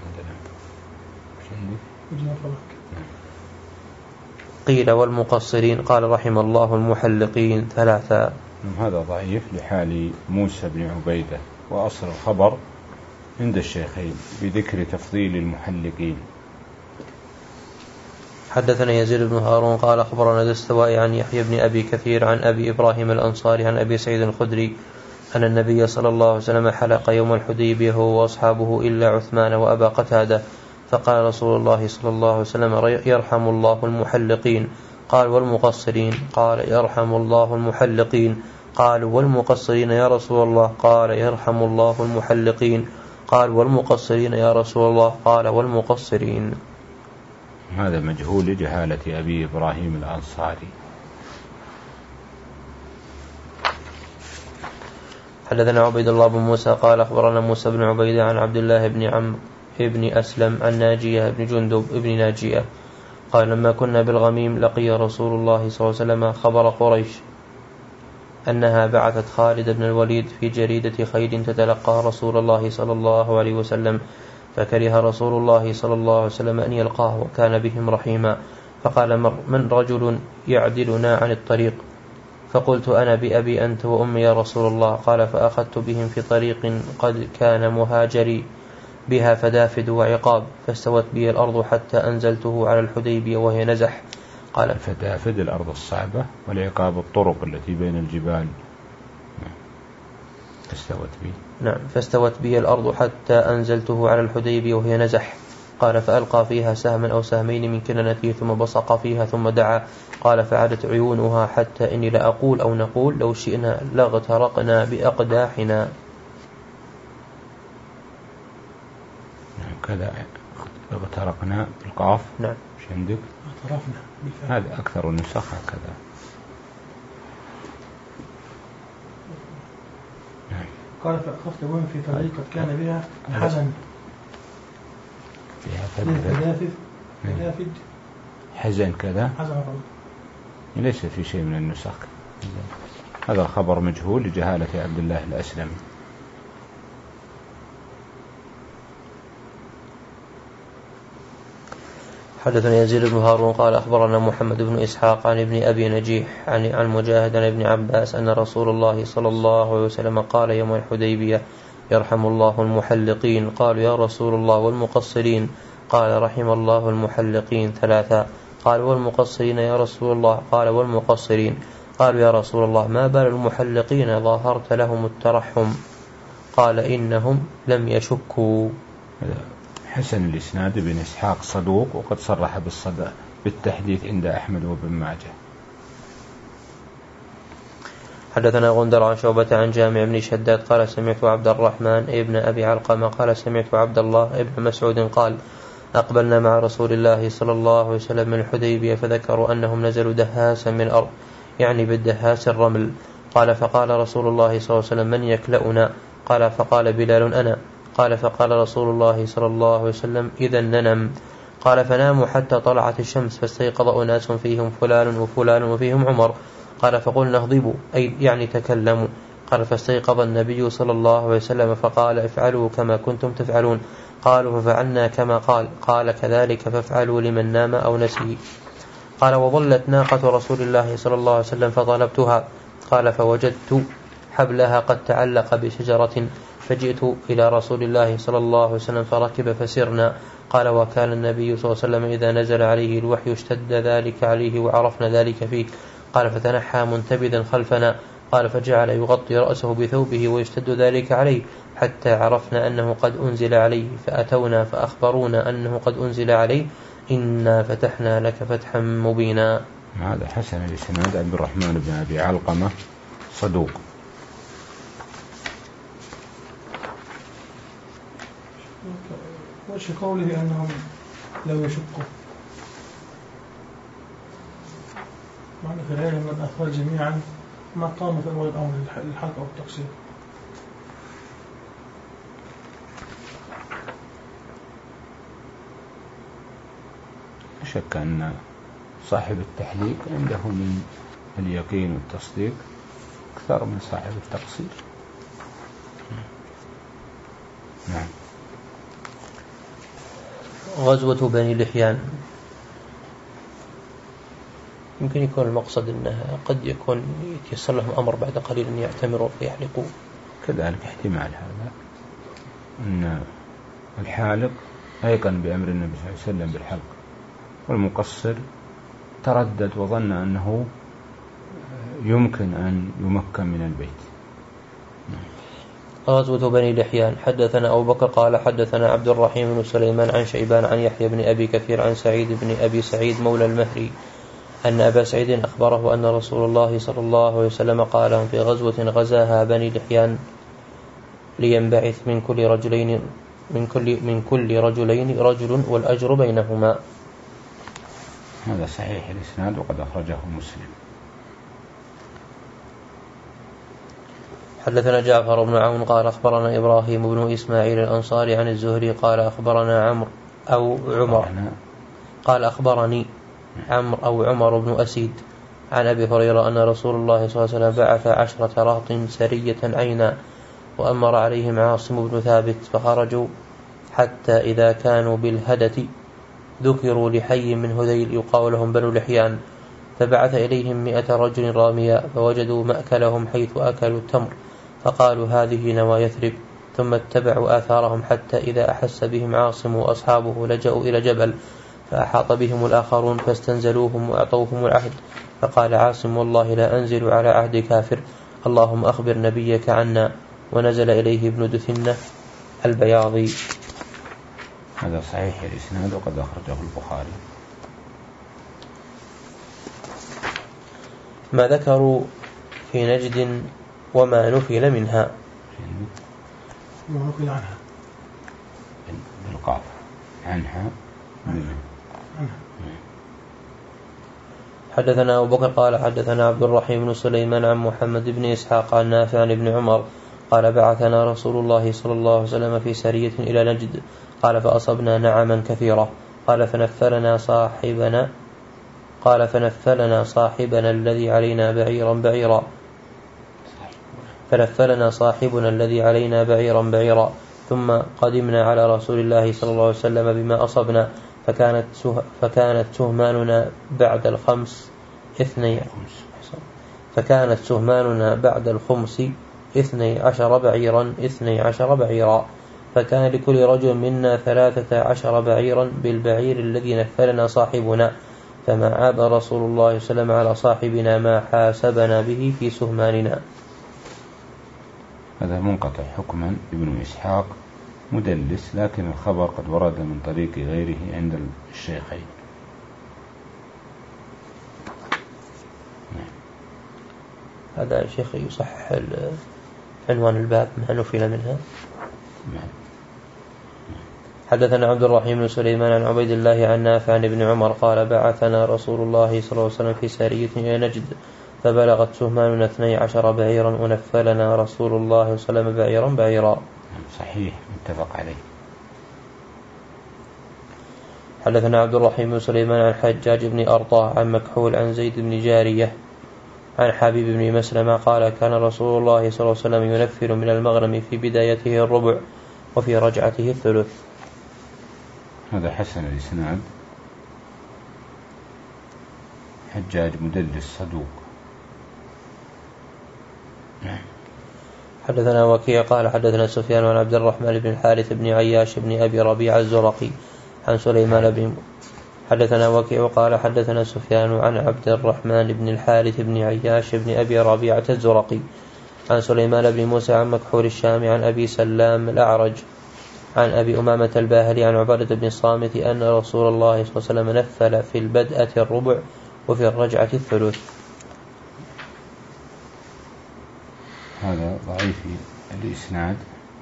Speaker 2: قيل والمقصرين قال رحم الله المحلقين ثلاثا.
Speaker 1: هذا ضعيف لحال موسى بن عبيدة، وأصل الخبر عند الشيخين بذكر تفضيل المحلقين.
Speaker 2: حدثنا يزيد بن هارون قال أخبرنا دستوائي عن يحيى بن أبي كثير عن أبي إبراهيم الأنصاري عن أبي سعيد الخدري أن النبي صلى الله عليه وسلم حلق يوم الحديبية هو وأصحابه إلا عثمان وأبا قتادة فقال رسول الله صلى الله عليه وسلم يرحم الله المحلقين قال والمقصرين قال يرحم الله المحلقين قالوا والمقصرين يا رسول الله قال يرحم الله المحلقين قال والمقصرين يا رسول الله قال والمقصرين.
Speaker 1: هذا مجهول لجهالة أبي إبراهيم الأنصاري.
Speaker 2: حدثنا عبيد الله بن موسى قال أخبرنا موسى بن عبيدة عن عبد الله بن عمرو ابن أسلم عن ناجية بن جندب ابن ناجية قال لما كنا بالغميم لقي رسول الله صلى الله عليه وسلم خبر قريش أنها بعثت خالد بن الوليد في جريدة خيل تتلقى رسول الله صلى الله عليه وسلم فكره رسول الله صلى الله عليه وسلم أن يلقاه وكان بهم رحيما فقال من رجل يعدلنا عن الطريق فقلت أنا بأبي أنت وأمي يا رسول الله قال فأخذت بهم في طريق قد كان مهاجري بها فدافد وعقاب فاستوت بي الأرض حتى أنزلته على الحديبية وهي نزح. قال
Speaker 1: فدافد الأرض الصعبة والعقاب الطرق التي بين الجبال. فاستوت بي
Speaker 2: نعم فاستوت بي الأرض حتى أنزلته على الحديبية وهي نزح. قال فألقى فيها سهما أو سهمين من كنانته ثم بصق فيها ثم دعا قال فعادت عيونها حتى إني لأقول أو نقول لو شئنا لاغترقنا بأقداحنا.
Speaker 1: كذا اغترقنا بالقاف.
Speaker 2: نعم.
Speaker 1: مش عندك؟
Speaker 3: اغترفنا.
Speaker 1: هذا أكثر النسخ هكذا.
Speaker 3: نعم. قال فأخذت بهم في طريق قد كان بها حزن.
Speaker 1: فيها فدافد.
Speaker 3: فدافد.
Speaker 1: حزن كذا.
Speaker 3: حزن.
Speaker 1: ليس في شيء من النسخ. هذا خبر مجهول لجهالة عبد الله الأسلمي.
Speaker 2: حدثنا يزيد بن هارون قال أخبرنا محمد بن إسحاق عن ابن أبي نجيح عن عن مجاهد عن ابن عباس أن رسول الله صلى الله عليه وسلم قال يوم الحديبية يرحم الله المحلقين. قالوا يا رسول الله والمقصرين؟ قال رحم الله المحلقين ثلاثا. قال والمقصرين يا رسول الله؟ قال والمقصرين. قالوا يا رسول الله ما بال المحلقين ظاهرت لهم الترحم؟ قال إنهم لم يشكوا.
Speaker 1: حسن الإسناد بن إسحاق صدوق وقد صرح بالصدق بالتحديث عند أحمد وابن ماجه.
Speaker 2: حدثنا غندر عن شعبة عن جامع بن شداد قال سمعت عبد الرحمن ابن أبي علقمة قال سمعت عبد الله ابن مسعود قال أقبلنا مع رسول الله صلى الله عليه وسلم من الحديبية فذكروا أنهم نزلوا دهاسا من الأرض يعني بالدهاس الرمل. قال فقال رسول الله صلى الله عليه وسلم من يكلأنا؟ قال فقال بلال أنا. قال فقال رسول الله صلى الله عليه وسلم إذا ننم. قال فناموا حتى طلعت الشمس فاستيقظ أناس فيهم فلان وفلان وفيهم عمر. قال فقلنا اغضبوا أي يعني تكلموا. قال فاستيقظ النبي صلى الله عليه وسلم فقال افعلوا كما كنتم تفعلون. قالوا ففعلنا كما قال. قال كذلك فافعلوا لمن نام أو نسي. قال وظلت ناقة رسول الله صلى الله عليه وسلم فطلبتها. قال فوجدت حبلها قد تعلق بشجرة فجئت إلى رسول الله صلى الله عليه وسلم فركب فسرنا. قال وكان النبي صلى الله عليه وسلم إذا نزل عليه الوحي اشتد ذلك عليه وعرفنا ذلك فيه. قال فتنحى منتبذا خلفنا. قال فجعل يغطي رأسه بثوبه ويشتد ذلك عليه حتى عرفنا أنه قد أنزل عليه فأتونا فأخبرونا أنه قد أنزل عليه إنا فتحنا لك فتحا مبينا.
Speaker 1: هذا حسن الإسناد عبد الرحمن بن أبي علقمة صدوق.
Speaker 3: وش قوله أنهم لو يشكوا معنى في العلم من الأفراد جميعا ما قام في أول الأمر الحق أو التقصير.
Speaker 1: شك أن صاحب التحليق عنده من اليقين والتصديق أكثر من صاحب التقصير. نعم.
Speaker 2: غزوة بني لحيان يمكن يكون المقصد أنها قد يكون يتيسر لهم أمر بعد قليل أن يعتمروا فيحلقوا.
Speaker 1: كذلك احتمال هذا أن الحالق أيقن بأمر النبي صلى الله عليه وسلم بالحلق والمقصر تردد وظن أنه يمكن أن يمكن من البيت.
Speaker 2: غزوة بني لحيان. حدثنا أبو بكر قال حدثنا عبد الرحيم بن سليمان عن شيبان عن يحيى بن أبي كثير عن سعيد بن أبي سعيد مولى المهري أن أبا سعيد أخبره أن رسول الله صلى الله عليه وسلم قال في غزوة غزاها بني لحيان لينبعث من كل رجلين من كل من كل رجلين رجل والأجر بينهما.
Speaker 1: هذا صحيح الإسناد وقد أخرجه مسلم.
Speaker 2: حدثنا جعفر بن عون قال أخبرنا إبراهيم بن إسماعيل الأنصاري عن الزهري قال أخبرنا عمرو أو عمر قال أخبرني عمرو أو عمر بن أسيد عن أبي هريرة أن رسول الله صلى الله عليه وسلم بعث عشرة رهط سرية عينا وأمر عليهم عاصم بن ثابت فخرجوا حتى إذا كانوا بالهدة ذكروا لحي من هذيل يقال لهم بنو لحيان فبعث إليهم مئة رجل راميا فوجدوا مأكلهم حيث أكلوا التمر فقالوا هذه نوى يثرب ثم اتبعوا آثارهم حتى إذا أحس بهم عاصم وأصحابه لجأوا إلى جبل فأحاط بهم الآخرون فاستنزلوهم وأعطوهم العهد فقال عاصم والله لا أنزل على عهد كافر اللهم أخبر نبيك عنا ونزل إليه ابن دثنة البياضي.
Speaker 1: هذا صحيح الإسناد وقد أخرجه البخاري.
Speaker 2: ما ذكروا في نجد وما نفل منها.
Speaker 3: ما نفل عنها
Speaker 1: بالقاف عنها.
Speaker 2: حدثنا أبو بكر قال حدثنا عبد الرحيم بن سليمان عن محمد بن إسحاق عن نافع عن ابن عمر قال بعثنا رسول الله صلى الله عليه وسلم في سرية إلى نجد قال فأصبنا نعما كثيرة قال فنفلنا صاحبنا قال فنفلنا صاحبنا الذي علينا بعيرا بعيرا فنفلنا صاحبنا الذي علينا بعيرا بعيرا، ثم قدمنا على رسول الله صلى الله عليه وسلم بما أصبنا، فكانت فكانت سهماننا بعد الخمس اثني فكانت سهماننا بعد الخمس اثني عشر بعيرا اثني عشر بعيرا، فكان لكل رجل منا ثلاثة عشر بعيرا بالبعير الذي نفلنا صاحبنا، فما عاب رسول الله صلى الله عليه وسلم على صاحبنا ما حاسبنا به في سهماننا.
Speaker 1: هذا منقطع حكما ابن إسحاق مدلس، لكن الخبر قد ورد من طريق غيره عند الشيخين.
Speaker 2: هذا يا شيخ يصحح عنوان الباب ما نفل منها. حدثنا عبد الرحيم بن سليمان عن عبيد الله عن نافع عن ابن عمر قال بعثنا رسول الله صلى الله عليه وسلم في سارية إلى نجد، فبلغت سهماننا اثني عشر بعيرا، ونفلنا رسول الله صلى الله عليه وسلم بعيرا بعيرا.
Speaker 1: صحيح متفق عليه.
Speaker 2: حدثنا عبد الرحيم بن سليمان عن حجاج بن أرطاه عن مكحول عن زيد بن جارية عن حبيب بن مسلمة قال كان رسول الله صلى الله عليه وسلم ينفل من المغنم في بدايته الربع وفي رجعته الثلث.
Speaker 1: هذا حسن الإسناد. حجاج مدلس صدوق.
Speaker 2: حدثنا وكيع قال حدثنا سفيان عن عبد الرحمن بن الحارث بن عياش بن أبي ربيع الزرقي عن سليمان بن حدثنا وكيع قال حدثنا سفيان عن عبد الرحمن بن الحارث بن عياش بن أبي ربيعة الزرقي عن سليمان بن موسى عن مكحول الشام عن أبي سلام الأعرج عن أبي أمامة الباهلي عن عبادة بن الصامت أن رسول الله صلى الله عليه وسلم نفل في البدءة الربع وفي الرجعة الثلث.
Speaker 1: هذا ضعيف الإسناد.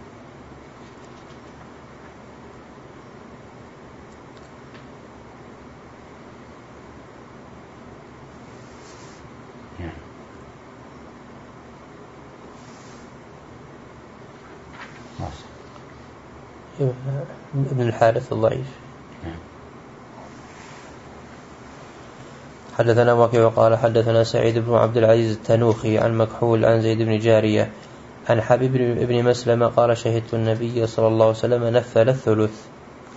Speaker 2: ابن الحارث الضعيف. حدثنا وكيع قال حدثنا سعيد بن عبد العزيز التنوخي عن مكحول عن زيد بن جارية عن حبيب بن مسلمة قال شهدت النبي صلى الله عليه وسلم نفل الثلث.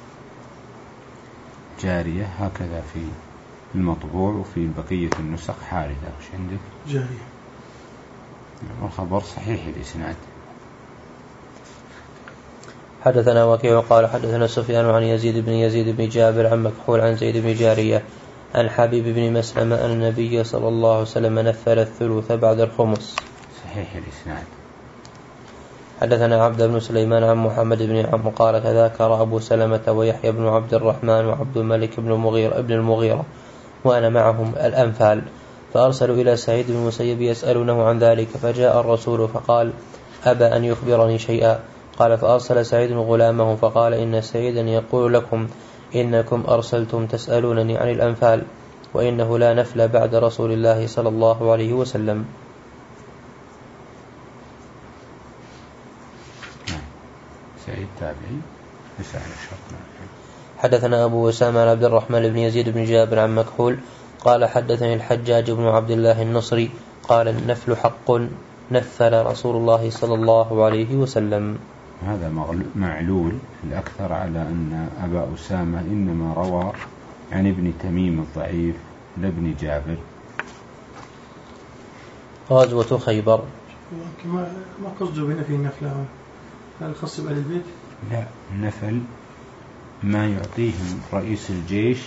Speaker 1: جارية هكذا في المطبوع، وفي بقية النسخ حارثة. وش عندك؟
Speaker 3: جارية.
Speaker 1: والخبر صحيح الإسناد.
Speaker 2: حدثنا وكيع قال حدثنا سفيان عن يزيد بن يزيد بن جابر عن مكحول عن زيد بن جارية عن حبيب بن مسلمة أن النبي صلى الله عليه وسلم نفل الثلث بعد الخمس.
Speaker 1: صحيح الإسناد.
Speaker 2: حدثنا عبد بن سليمان عن محمد بن عمرو قال تذاكر أبو سلمة ويحيى بن عبد الرحمن وعبد الملك بن المغيرة ابن المغيرة وأنا معهم الأنفال، فأرسلوا إلى سعيد بن المسيب يسألونه عن ذلك، فجاء الرسول فقال أبى أن يخبرني شيئا. قال فأرسل سعيد غلامه فقال إن سعيدا يقول لكم إنكم أرسلتم تسألونني عن الأنفال، وإنه لا نفل بعد رسول الله صلى الله عليه وسلم.
Speaker 1: سعيد تابعي يسأل الشرط.
Speaker 2: حدثنا أبو أسامة عن عبد الرحمن بن يزيد بن جابر عن مكحول قال حدثني الحجاج بن عبد الله النصري قال النفل حق نفل رسول الله صلى الله عليه وسلم.
Speaker 1: هذا معلول الأكثر على أن أبا أسامة إنما روى عن ابن تميم الضعيف لابن جابر.
Speaker 2: غزوة خيبر.
Speaker 3: ما ما قصده بنا في النفل هل خاص بأهل البيت؟
Speaker 1: لا، النفل ما يعطيهم رئيس الجيش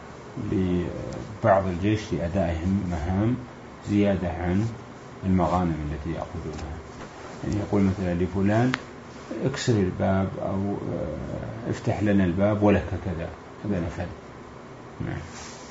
Speaker 1: لبعض الجيش لأدائهم مهام زيادة عن المغانم التي يأخذونها. يعني يقول مثلا لفلان اكسر الباب أو افتح لنا الباب ولك كذا، هذا نفل. نعم.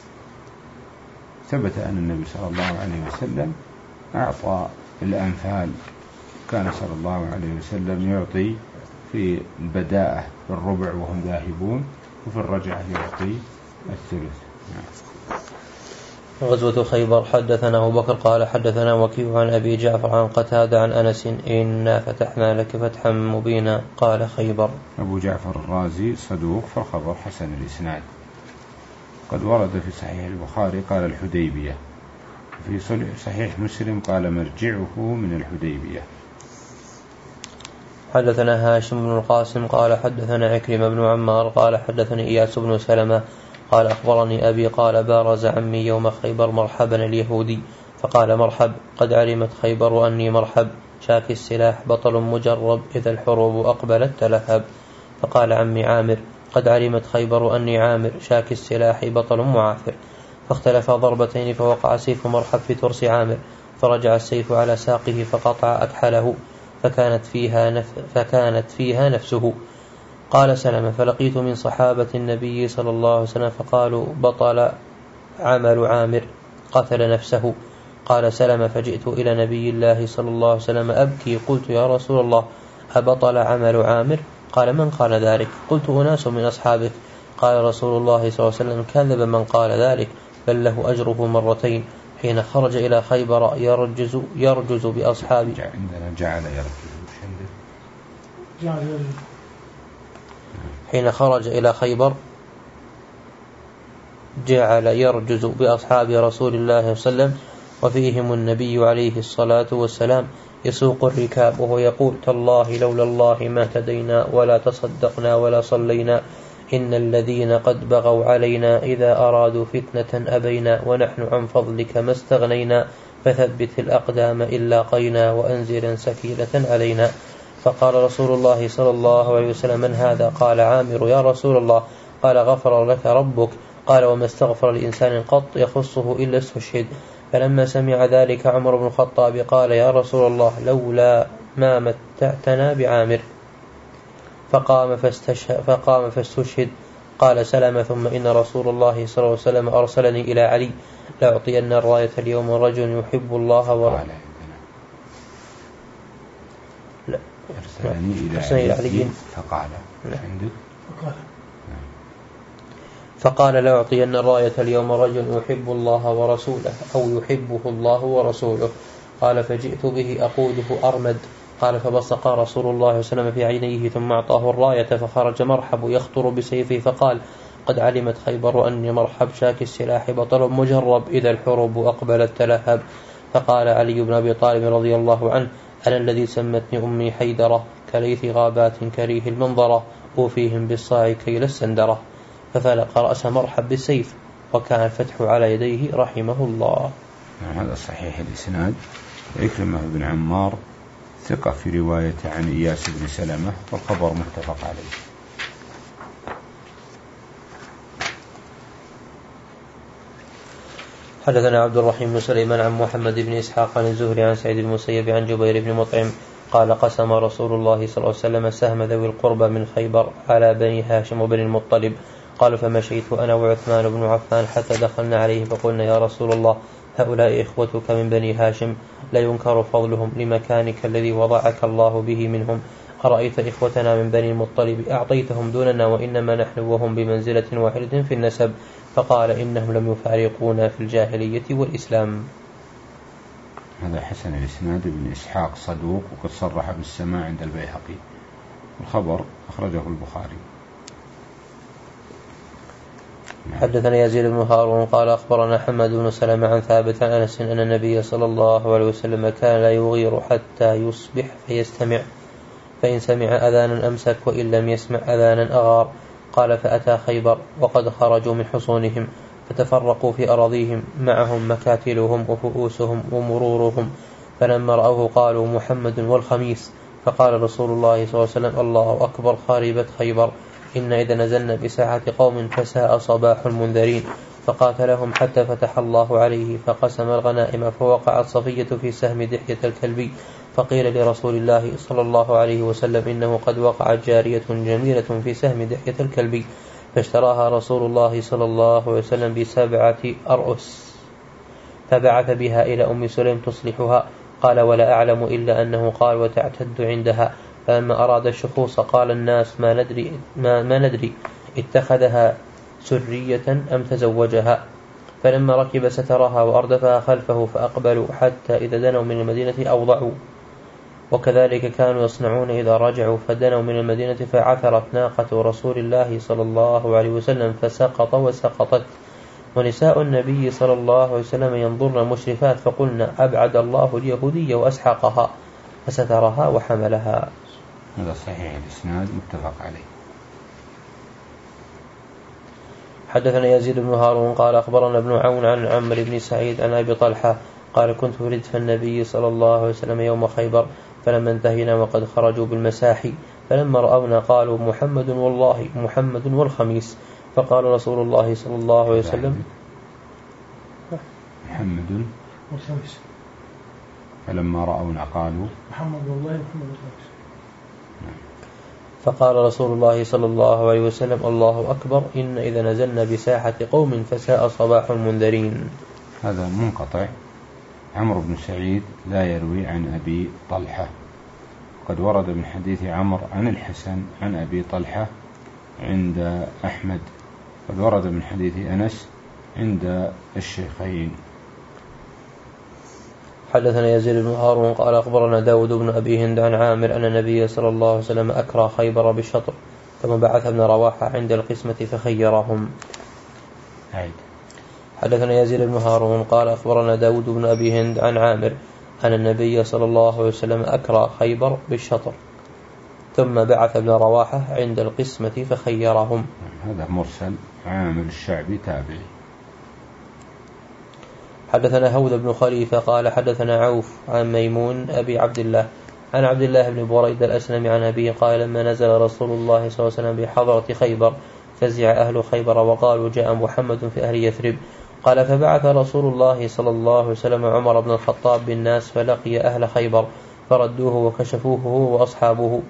Speaker 1: ثبت أن النبي صلى الله عليه وسلم أعطى الأنفال، كان صلى الله عليه وسلم يعطي في البداءة في الربع وهم ذاهبون، وفي الرجعة يعطي الثلث. نعم.
Speaker 2: غزوة خيبر. حدثنا أبو بكر قال حدثنا وكيع عن أبي جعفر عن قتادة عن أنس إنا فتحنا لك فتحا مبينا قال خيبر.
Speaker 1: أبو جعفر الرازي صدوق، فالخبر حسن الإسناد. قد ورد في صحيح البخاري قال الحديبية، في صحيح مسلم قال مرجعه من الحديبية.
Speaker 2: حدثنا هاشم بن القاسم قال حدثنا عكرمة بن عمار قال حدثني إياس بن سلمة قال أخبرني أبي قال بارز عمي يوم خيبر مرحبا اليهودي فقال مرحب قد علمت خيبر أني مرحب شاك السلاح بطل مجرب إذا الحروب أقبلت تلهب. فقال عمي عامر قد علمت خيبر أني عامر شاك السلاح بطل معافر. فاختلفا ضربتين فوقع سيف مرحب في ترس عامر فرجع السيف على ساقه فقطع أكحله فكانت فيها, نف فكانت فيها نفسه. قال سلمة فلقيت من صحابة النبي صلى الله عليه وسلم فقالوا بطل عمل عامر قتل نفسه. قال سلمة فجئت إلى نبي الله صلى الله عليه وسلم أبكي قلت يا رسول الله أبطل عمل عامر؟ قال من قال ذلك؟ قلت أناس من أصحابك. قال رسول الله صلى الله عليه وسلم كذب من قال ذلك بل له أجره مرتين حين خرج إلى خيبر يرجز, يرجز بأصحابه.
Speaker 1: عندنا جعل يرجز
Speaker 2: حين خرج إلى خيبر جعل يرجز بأصحاب رسول الله صلى الله عليه وسلم وفيهم النبي عليه الصلاة والسلام يسوق الركاب وهو يقول تالله لولا الله ما اهتدينا ولا تصدقنا ولا صلينا إن الذين قد بغوا علينا إذا أرادوا فتنة أبينا ونحن عن فضلك ما استغنينا فثبت الأقدام إن لاقينا وأنزلا سكينة علينا. فقال رسول الله صلى الله عليه وسلم من هذا؟ قال عامر يا رسول الله. قال غفر لك ربك. قال وما استغفر الإنسان قط يخصه إلا استشهد. فلما سمع ذلك عمر بن الخطاب قال يا رسول الله لولا ما متعتنا بعامر. فقام فقام فاستشهد. قال سلمة ثم إن رسول الله صلى الله عليه وسلم أرسلني إلى علي لأعطين الراية اليوم رجل يحب الله ورسوله. لا
Speaker 1: أرسلني إلى علي فقال عندك
Speaker 2: فقال لأعطين الراية اليوم رجل يحب الله ورسوله أو يحبه الله ورسوله. قال فجئت به أقوده أرمد. قال فبصق رسول الله صلى الله عليه وسلم في عينيه ثم أعطاه الراية فخرج مرحب يخطر بسيفه فقال قد علمت خيبر أني مرحب شاك السلاح بطل مجرب إذا الحروب أقبلت تلهب. فقال علي بن أبي طالب رضي الله عنه أنا الذي سمتني أمي حيدرة كليث غابات كريه المنظرة أوفيهم بالصاع كيل السندرة. ففلق رأس مرحب بالسيف وكان الفتح على يديه رحمه الله.
Speaker 1: هذا صحيح الإسناد. عكرمة بن عمار ثقة في روايته عن إياس بن سلمة والخبر متفق عليه.
Speaker 2: حدثنا عبد الرحيم بن سليمان عن محمد بن إسحاق عن الزهري عن سعيد بن المسيب عن جبير بن مطعم قال قسم رسول الله صلى الله عليه وسلم سهم ذوي القربى من خيبر على بني هاشم وبني المطلب. قال فمشيت أنا وعثمان بن عفان حتى دخلنا عليه فقلنا يا رسول الله هؤلاء إخوتك من بني هاشم لا ينكر فضلهم لمكانك الذي وضعك الله به منهم. أرأيت إخوتنا من بني المطلب أعطيتهم دوننا وإنما نحن وهم بمنزلة واحدة في النسب. فقال إنهم لم يفارقونا في الجاهلية والإسلام.
Speaker 1: هذا حسن الإسناد. بن إسحاق صدوق وقد صرح بالسماع عند البيهقي والخبر أخرجه البخاري.
Speaker 2: حدثنا يزيد بن هارون قال أخبرنا حماد بن سلمة عن ثابت عن أنس أن النبي صلى الله عليه وسلم كان لا يغير حتى يصبح فيستمع فإن سمع أذانا أمسك وإن لم يسمع أذانا أغار. قال فأتى خيبر وقد خرجوا من حصونهم فتفرقوا في أراضيهم معهم مكاتلهم وفؤوسهم ومرورهم فلما رأوه قالوا محمد والخميس. فقال رسول الله صلى الله عليه وسلم الله أكبر خاربت خيبر إن إذا نزلنا بساحة قوم فساء صباح المنذرين. فقاتلهم حتى فتح الله عليه فقسم الغنائم فوقعت صفية في سهم دحية الكلبي فقيل لرسول الله صلى الله عليه وسلم إنه قد وقعت جارية جميلة في سهم دحية الكلبي فاشتراها رسول الله صلى الله عليه وسلم بسبعة أرؤس فبعث بها إلى أم سليم تصلحها. قال ولا أعلم إلا أنه قال وتعتد عندها. فلما أراد الشخوص قال الناس ما ندري, ما, ما ندري اتخذها سرية أم تزوجها. فلما ركب سترها وأردفها خلفه فأقبلوا حتى إذا دنوا من المدينة أوضعوا. وكذلك كانوا يصنعون إذا رجعوا فدنوا من المدينة فعثرت ناقة رسول الله صلى الله عليه وسلم فسقط وسقطت. ونساء النبي صلى الله عليه وسلم ينظرن مشرفات فقلنا أبعد الله اليهودية وأسحقها فسترها وحملها.
Speaker 1: هذا صحيح الإسناد متفق عليه.
Speaker 2: حدثنا يزيد بن هارون قال أخبرنا ابن عون عن عمرو بن سعيد عن أبي طلحة قال كنت في ردف النبي صلى الله عليه وسلم يوم خيبر فلما انتهينا وقد خرجوا بالمساحي فلما رأونا قالوا محمد والله محمد والخميس فقال رسول الله صلى الله عليه وسلم
Speaker 1: محمد
Speaker 3: والخميس
Speaker 1: فلما رأونا قالوا
Speaker 3: محمد والله محمد والخميس.
Speaker 2: فقال رسول الله صلى الله عليه وسلم الله أكبر إن إذا نزلنا بساحة قوم فساء صباح المنذرين.
Speaker 1: هذا منقطع. عمرو بن سعيد لا يروي عن أبي طلحة. قد ورد من حديث عمرو عن الحسن عن أبي طلحة عند أحمد. قد ورد من حديث أنس عند الشيخين.
Speaker 2: حدثنا يزيد بن هارون قال أخبرنا داود بن أبي هند عن عامر أن النبي صلى الله عليه وسلم أكرى خيبر بالشطر ثم بعث ابن رواحة عند القسمة فخيرهم.
Speaker 1: عيد.
Speaker 2: حدثنا يزيد بن هارون قال أخبرنا داود بن أبي هند عن عامر أن النبي صلى الله عليه وسلم أكرى خيبر بالشطر ثم بعث ابن رواحة عند القسمة فخيرهم.
Speaker 1: هذا مرسل. عامر الشعبي تابعي.
Speaker 2: حدثنا هود بن خليفة قال حدثنا عوف عن ميمون أبي عبد الله عن عبد الله بن بريد الأسلمي عن أبيه قال لما نزل رسول الله صلى الله عليه وسلم بحضرة خيبر فزع أهل خيبر وقالوا جاء محمد في أهل يثرب قال فبعث رسول الله صلى الله عليه وسلم عمر بن الخطاب بالناس فلقي أهل خيبر فردوه وكشفوه هو وأصحابه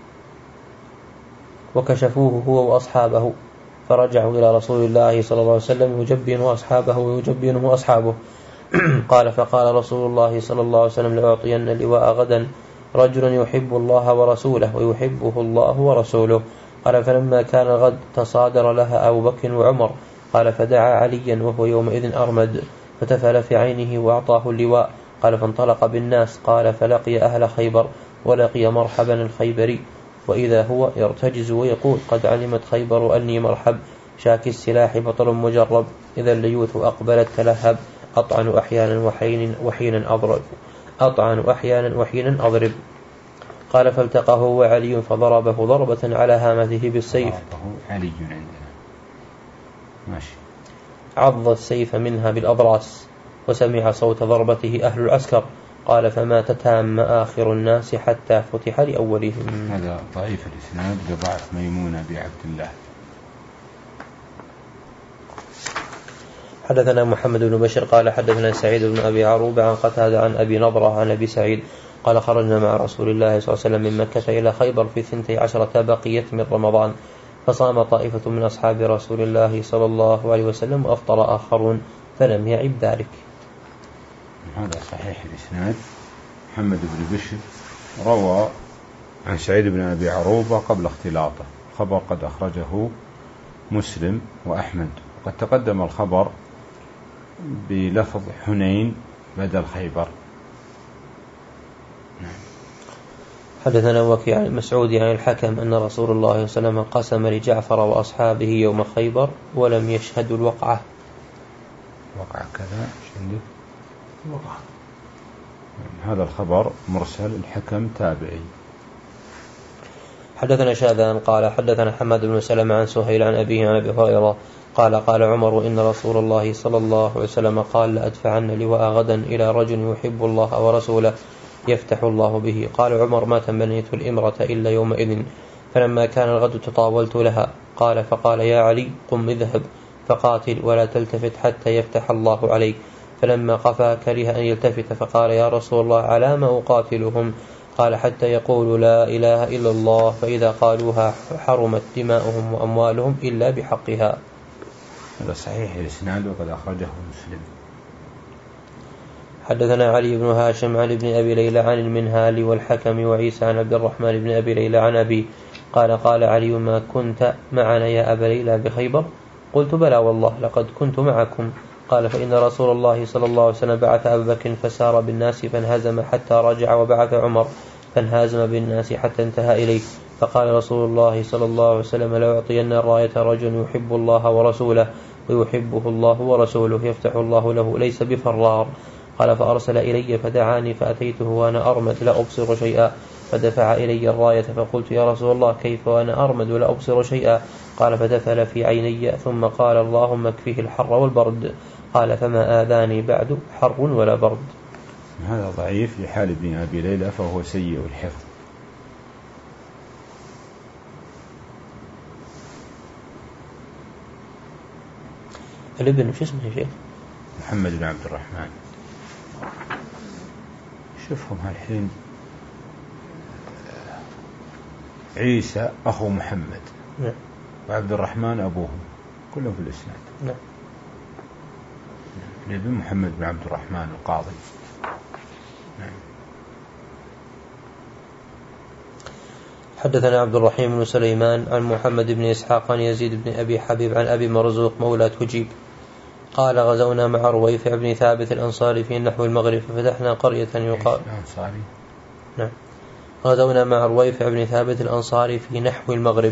Speaker 2: وكشفوه هو وأصحابه فرجعوا إلى رسول الله صلى الله عليه وسلم يجبن أصحابه ويجبنه أصحابه. قال فقال رسول الله صلى الله عليه وسلم لأعطين اللواء غدا رجل يحب الله ورسوله ويحبه الله ورسوله. قال فلما كان غد تصادر لها أبو بكر وعمر قال فدعا عليا وهو يومئذ أرمد فتفل في عينه وأعطاه اللواء. قال فانطلق بالناس قال فلقي أهل خيبر ولقي مرحبا الخيبري وإذا هو يرتجز ويقول قد علمت خيبر أني مرحب شاك السلاح بطل مجرب إذا الليوث أقبلت تلهب أطعن أحيانا وحين وحينا أضرب أطعن أحيانا وحينا أضرب. قال فالتقاه هو علي فضربه ضربة على هامته بالسيف
Speaker 1: علي عندنا ماشي
Speaker 2: عض السيف منها بالأضراس وسمع صوت ضربته أهل العسكر. قال فما تتام آخر الناس حتى فتح لأولهم.
Speaker 1: هذا ضعيف الإسناد بضعف ميمون أبي عبد الله.
Speaker 2: حدثنا محمد بن بشر قال حدثنا سعيد بن أبي عروبة عن قتادة عن أبي نضرة عن أبي سعيد قال خرجنا مع رسول الله صلى الله عليه وسلم من مكة إلى خيبر في ثنتي عشرة بقية من رمضان فصام طائفة من أصحاب رسول الله صلى الله عليه وسلم وأفطر آخرون فلم يعب ذلك.
Speaker 1: هذا صحيح الإسناد. محمد بن بشر روى عن سعيد بن أبي عروبة قبل اختلاطه. خبر قد أخرجه مسلم وأحمد وقد تقدم الخبر بلفظ حنين بدل خيبر.
Speaker 2: حدثنا وكيع عن مسعود عن الحكم أن رسول الله صلى الله عليه وسلم قسم لجعفر وأصحابه يوم خيبر ولم يشهدوا الوقعة.
Speaker 1: وقع كذا عندك
Speaker 3: وقع.
Speaker 1: هذا الخبر مرسل. الحكم تابعي.
Speaker 2: حدثنا شاذان قال حدثنا حماد بن سلمة عن سهيل عن أبيه عن أبي هريرة قال قال عمر إن رسول الله صلى الله عليه وسلم قال لأدفعن لواء غدا إلى رجل يحب الله ورسوله يفتح الله به. قال عمر ما تمنيت الإمرة إلا يومئذ فلما كان الغد تطاولت لها. قال فقال يا علي قم اذهب فقاتل ولا تلتفت حتى يفتح الله عليك. فلما قفى كره أن يلتفت فقال يا رسول الله على ما أقاتلهم؟ قال حتى يقولوا لا إله إلا الله فإذا قالوها حرمت دماؤهم وأموالهم إلا بحقها.
Speaker 1: هذا صحيح الإسناد وقد أخرجه مسلم.
Speaker 2: حدثنا علي بن هاشم عن ابن أبي ليلى عن المنهال والحكم وعيسى عن عبد الرحمن بن أبي ليلى عن أبي قال قال علي ما كنت معنا يا أبا ليلى بخيبر؟ قلت بلى والله لقد كنت معكم. قال فإن رسول الله صلى الله عليه وسلم بعث أبا بكر فسار بالناس فانهزم حتى رجع وبعث عمر فانهزم بالناس حتى انتهى إليه. فقال رسول الله صلى الله عليه وسلم لو أعطين الراية رجل يحب الله ورسوله ويحبه الله ورسوله يفتح الله له ليس بفرار. قال فأرسل إلي فدعاني فأتيته وأنا أرمد لا أبصر شيئا فدفع إلي الراية فقلت يا رسول الله كيف وأنا أرمد ولا أبصر شيئا؟ قال فدفل في عيني ثم قال اللهم اكفيه الحر والبرد. قال فما آذاني بعد حر ولا برد.
Speaker 1: هذا ضعيف لحال ابن أبي ليلى فهو سيء الحفظ.
Speaker 2: الابن شو اسمه يا شيخ؟
Speaker 1: محمد بن عبد الرحمن. شوفهم هالحين عيسى أخو محمد
Speaker 2: نعم.
Speaker 1: وعبد الرحمن أبوه كلهم في الإسناد.
Speaker 2: نعم.
Speaker 1: الابن محمد بن عبد الرحمن القاضي. نعم.
Speaker 2: حدثنا عبد الرحيم بن سليمان عن محمد بن إسحاق عن يزيد بن أبي حبيب عن أبي مرزوق مولى تجيب قال غزونا مع رويفع بن ثابت الأنصاري في نحو المغرب ففتحنا قرية يقال
Speaker 1: الأنصاري.
Speaker 2: نعم. غزونا مع رويفع بن ثابت الأنصاري في نحو المغرب.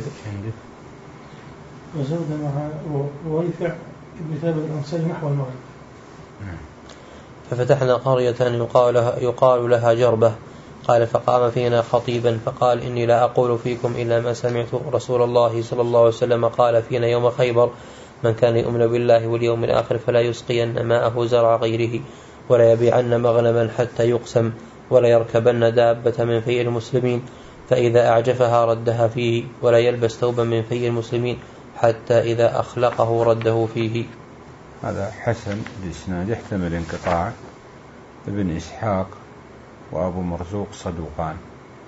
Speaker 3: غزونا مع رويفع بن ثابت الأنصاري نحو المغرب.
Speaker 1: نعم.
Speaker 2: ففتحنا قرية يقال لها, يقال لها جربة. قال فقام فينا خطيبا فقال إني لا أقول فيكم إلا ما سمعت رسول الله صلى الله عليه وسلم قال فينا يوم خيبر من كان يؤمن بالله واليوم الآخر فلا يسقين ماءه زرع غيره ولا يبيعن مغنما حتى يقسم ولا يركبن دابة من في المسلمين فإذا أعجفها ردها فيه ولا يلبس ثوبا من في المسلمين حتى إذا أخلقه رده فيه.
Speaker 1: هذا حسن الإسناد يحتمل انقطاع. ابن إسحاق وأبو مرزوق صدوقان.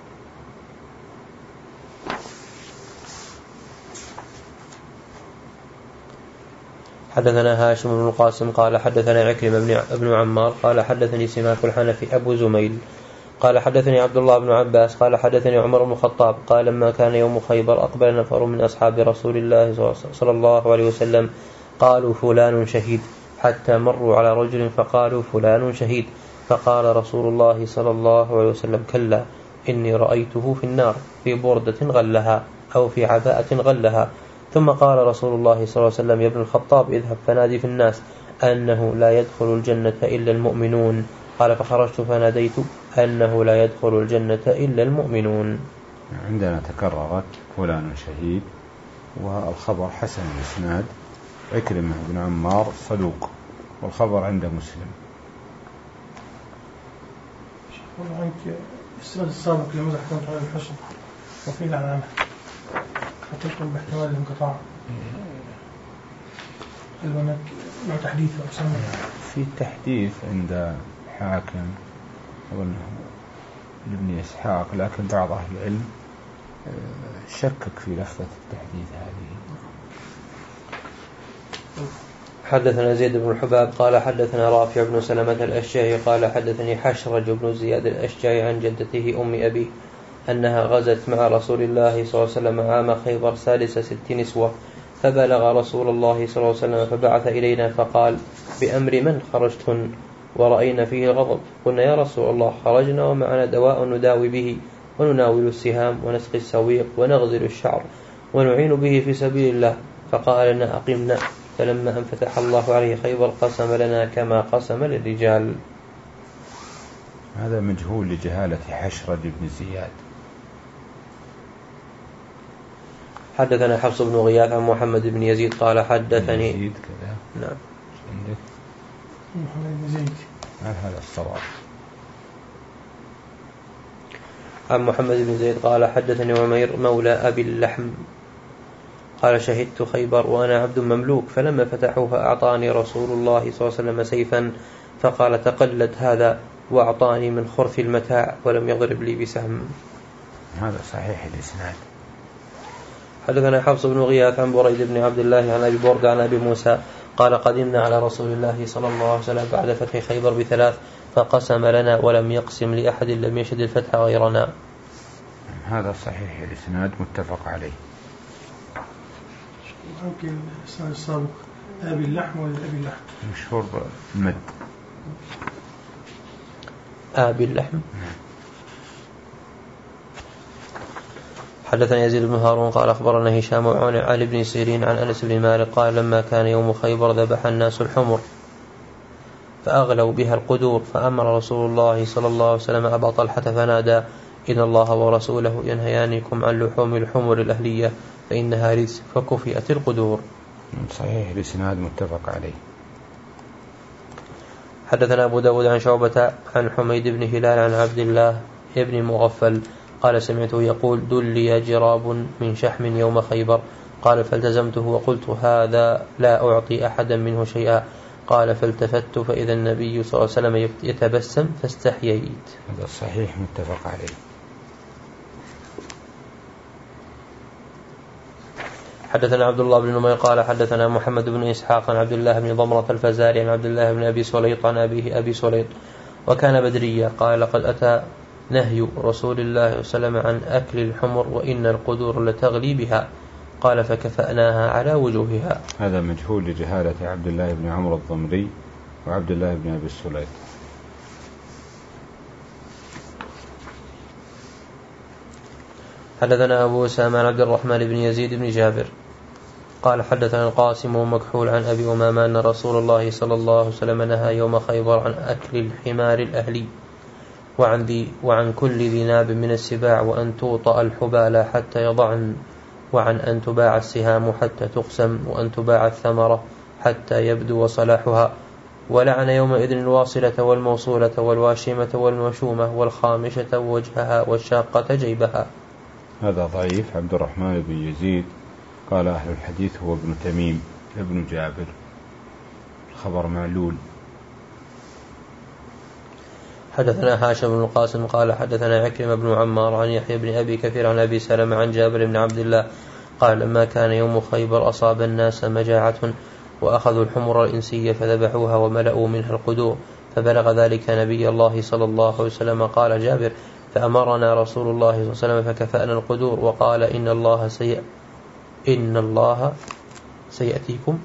Speaker 2: حدثنا هاشم بن القاسم قال حدثنا عكرمة بن عمار قال حدثني سماك الحنفي أبو زميل قال حدثني عبد الله بن عباس قال حدثني عمر بن الخطاب قال لما كان يوم خيبر أقبل نفر من أصحاب رسول الله صلى الله عليه وسلم قالوا فلان شهيد حتى مروا على رجل فقالوا فلان شهيد فقال رسول الله صلى الله عليه وسلم كلا إني رأيته في النار في بردة غلها أو في عباءة غلها. ثم قال رسول الله صلى الله عليه وسلم يا ابن الخطاب اذهب فنادي في الناس أنه لا يدخل الجنة إلا المؤمنون. قال فخرجت فناديت أنه لا يدخل الجنة إلا المؤمنون.
Speaker 1: عندنا تكررت فلان شهيد والخبر حسن الإسناد. عكرمة بن عمار صدوق والخبر عند مسلم.
Speaker 3: والله عنك السند السابق لماذا حكمت على الحسن وفي العنعنة فتكون باحتمال الانقطاع. هل هناك نوع تحديث أو سنة؟
Speaker 1: في تحديث عند حاكم وأنه لابن إسحاق لكن بعض أهل العلم شكك في لفظة التحديث هذه.
Speaker 2: حدثنا زيد بن الحباب قال حدثنا رافع بن سلمة الأشجعي قال حدثني حشرج بن زياد الأشجعي عن جدته أم أبي أنها غزت مع رسول الله صلى الله عليه وسلم عام خيبر سادس ست نسوة فبلغ رسول الله صلى الله عليه وسلم فبعث إلينا فقال بأمر من خرجتن ورأينا فيه الغضب؟ قلنا يا رسول الله خرجنا ومعنا دواء نداوي به ونناول السهام ونسقي السويق ونغزل الشعر ونعين به في سبيل الله. فقال لنا أقمنا. فلما أن فتح الله عليه خيبر قسم لنا كما قسم للرجال.
Speaker 1: هذا مجهول لجهالة حشرج بن زياد.
Speaker 2: حدثنا حفص بن غياث عن محمد بن يزيد قال حدثني
Speaker 1: يزيد كذا.
Speaker 2: نعم.
Speaker 1: عندك
Speaker 3: محمد بن زيد.
Speaker 1: هذا الصواب.
Speaker 2: عن محمد بن زيد قال حدثني عمير مولى أبي اللحم قال شهدت خيبر وأنا عبد مملوك فلما فتحوها أعطاني رسول الله صلى الله عليه وسلم سيفا فقال تقلد هذا وأعطاني من خرف المتاع ولم يضرب لي بسهم.
Speaker 1: هذا صحيح الإسناد.
Speaker 2: حدثنا حفص بن غياث عن بريد بن عبد الله عن أبي برد عن أبي موسى قال قدمنا على رسول الله صلى الله عليه وسلم بعد فتح خيبر بثلاث فقسم لنا ولم يقسم لأحد لم يشهد الفتح غيرنا.
Speaker 1: هذا صحيح الإسناد متفق عليه.
Speaker 3: ممكن السنة السابق أبي اللحم ولا أبي اللحم
Speaker 1: مشهور بالمد
Speaker 2: أبي اللحم. حدثنا يزيد بن هارون قال أخبرنا هشام عن علي بن سيرين عن أنس بن مالك قال لما كان يوم خيبر ذبح الناس الحمر فأغلوا بها القدور فأمر رسول الله صلى الله عليه وسلم أبا طلحة فنادى إن الله ورسوله ينهيانكم عن لحوم الحمر الأهلية فإنها رزق فكفئت القدور.
Speaker 1: صحيح الإسناد متفق عليه.
Speaker 2: حدثنا أبو داود عن شعبة عن حميد بن هلال عن عبد الله ابن مغفل قال سمعته يقول دلي جراب من شحم يوم خيبر قال فالتزمته وقلت هذا لا أعطي أحدا منه شيئا قال فالتفت فإذا النبي صلى الله عليه وسلم يتبسم فاستحييت.
Speaker 1: هذا صحيح متفق عليه.
Speaker 2: حدثنا عبد الله بن نمير قال حدثنا محمد بن إسحاق عن عبد الله بن ضمرة الفزاري عن عبد الله بن أبي سليط عن أبيه أبي سليط وكان بدريا قال لقد أتى نهي رسول الله صلى الله عليه وسلم عن أكل الحمر وإن القدور لتغلي بها قال فكفأناها على وجوهها.
Speaker 1: هذا مجهول لجهالة عبد الله بن عمرو الضمري وعبد الله بن أبي السليط.
Speaker 2: حدثنا أبو أسامة عن عبد الرحمن بن يزيد بن جابر قال حدثنا القاسم ومكحول عن أبي أمامة أن رسول الله صلى الله عليه وسلم نهى يوم خيبر عن أكل الحمار الأهلي وعن, ذي وعن كل ذي ناب من السباع وأن توطأ الحبال حتى يضعن وعن أن تباع السهام حتى تقسم وأن تباع الثمرة حتى يبدو صلاحها ولعن يومئذ الواصلة والموصولة والواشمة والمشومة والخامشة وجهها والشاقة جيبها.
Speaker 1: هذا ضعيف. عبد الرحمن بن يزيد قال أهل الحديث هو ابن تميم ابن جابر الخبر معلول.
Speaker 2: حدثنا هاشم بن القاسم قال حدثنا عكرمة بن عمار عن يحيى بن أبي كثير عن أبي سلمة عن جابر بن عبد الله قال لما كان يوم خيبر أصاب الناس مجاعة وأخذوا الحمر الإنسية فذبحوها وملأوا منها القدور فبلغ ذلك نبي الله صلى الله عليه وسلم قال جابر فأمرنا رسول الله صلى الله عليه وسلم فكفأنا القدور وقال إن الله سيأ إن الله سيأتيكم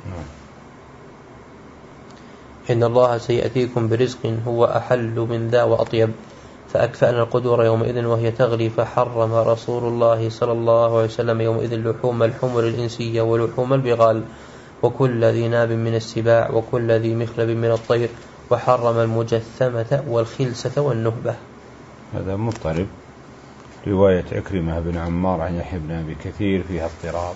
Speaker 2: إن الله سيأتيكم برزق هو أحل من ذا وأطيب فأكفأنا القدور يومئذ وهي تغلي فحرم رسول الله صلى الله عليه وسلم يومئذ لحوم الحمر الإنسية ولحوم البغال وكل ذي ناب من السباع وكل ذي مخلب من الطير وحرم المجثمة والخلسة والنهبة.
Speaker 1: هذا مضطرب. رواية عكرمة بن عمار عن يحيى بن أبي كثير فيها اضطراب.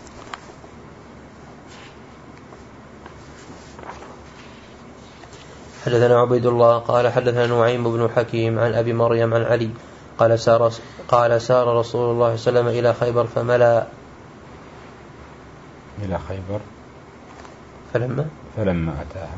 Speaker 2: حدثنا عبيد الله قال حدثنا نعيم بن حكيم عن أبي مريم عن علي قال سار قال سار رسول الله صلى الله عليه وسلم إلى خيبر فملأ
Speaker 1: إلى خيبر
Speaker 2: فلما
Speaker 1: فلما أتاها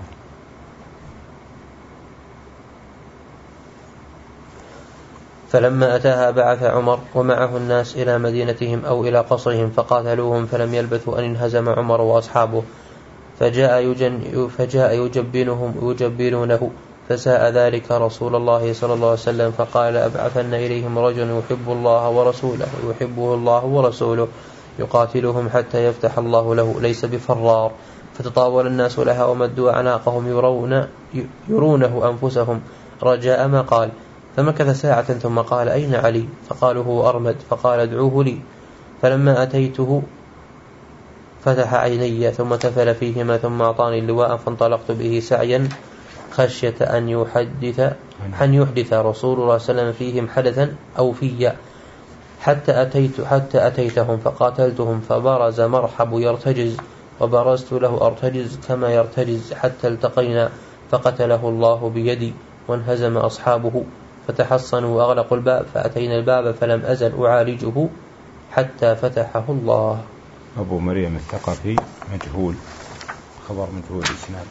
Speaker 2: فلما أتاها بعث عمر ومعه الناس إلى مدينتهم أو إلى قصرهم فقاتلوهم فلم يلبثوا أن انهزم عمر وأصحابه فجاء, يجن فجاء يجبنهم يجبنونه فساء ذلك رسول الله صلى الله عليه وسلم فقال أبعثن إليهم رجل يحب الله ورسوله ويحبه الله ورسوله يقاتلهم حتى يفتح الله له ليس بفرار. فتطاول الناس لها ومدوا أعناقهم يرون يرونه أنفسهم رجاء ما قال فمكث ساعة ثم قال أين علي؟ فقالوا هو أرمد. فقال ادعوه لي. فلما أتيته فتح عيني ثم تفل فيهما ثم أعطاني اللواء فانطلقت به سعيا خشية أن يحدث أن يحدث رسول الله صلى الله عليه وسلم فيهم حدثا أو فيا حتى أتيت حتى أتيتهم فقاتلتهم فبرز مرحب يرتجز وبرزت له أرتجز كما يرتجز حتى التقينا فقتله الله بيدي وانهزم أصحابه فتحصنوا وأغلقوا الباب فأتينا الباب فلم أزل أعالجه حتى فتحه الله.
Speaker 1: أبو مريم الثقفي مجهول خبر مجهول الإسناد.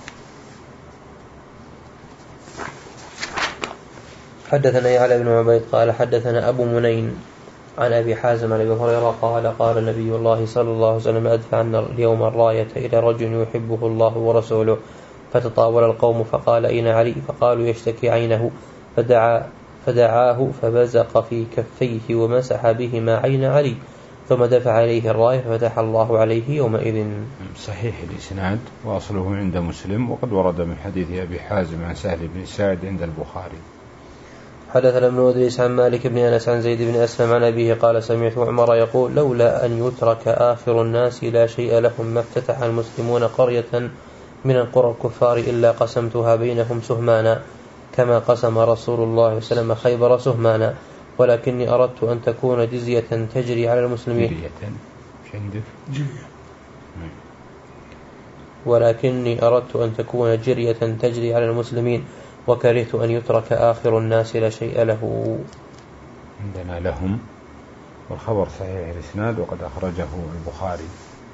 Speaker 2: حدثنا يعلى بن عبيد قال حدثنا أبو منين عن أبي حازم عن أبي هريرة قال قال نبي الله صلى الله عليه وسلم أدفعنا اليوم الراية إلى رجل يحبه الله ورسوله فتطاول القوم فقال أين علي؟ فقالوا يشتكي عينه فدعا فدعاه فبزق في كفيه ومسح بهما عين علي ثم دفع إليه الراية ففتح الله عليه يومئذ.
Speaker 1: صحيح الإسناد وأصله عند مسلم وقد ورد من حديث أبي حازم عن سهل بن سعد عند البخاري.
Speaker 2: حدثنا ابن أدريس عن مالك بن أنس عن زيد بن أسلم عن أبيه قال سمعت عمر يقول لولا أن يترك آخر الناس لا شيء لهم ما افتتح المسلمون قرية من القرى الكفار إلا قسمتها بينهم سهمانا كما قسم رسول الله صلى الله عليه وسلم خيبر سهمانا ولكني أردت أن تكون جزية تجري على المسلمين.
Speaker 1: جرية مش عندك؟
Speaker 3: جرية.
Speaker 2: ولكني أردت أن تكون جرية تجري على المسلمين، وكرهت أن يترك آخر الناس لا شيء له.
Speaker 1: عندنا لهم، والخبر صحيح الإسناد وقد أخرجه البخاري.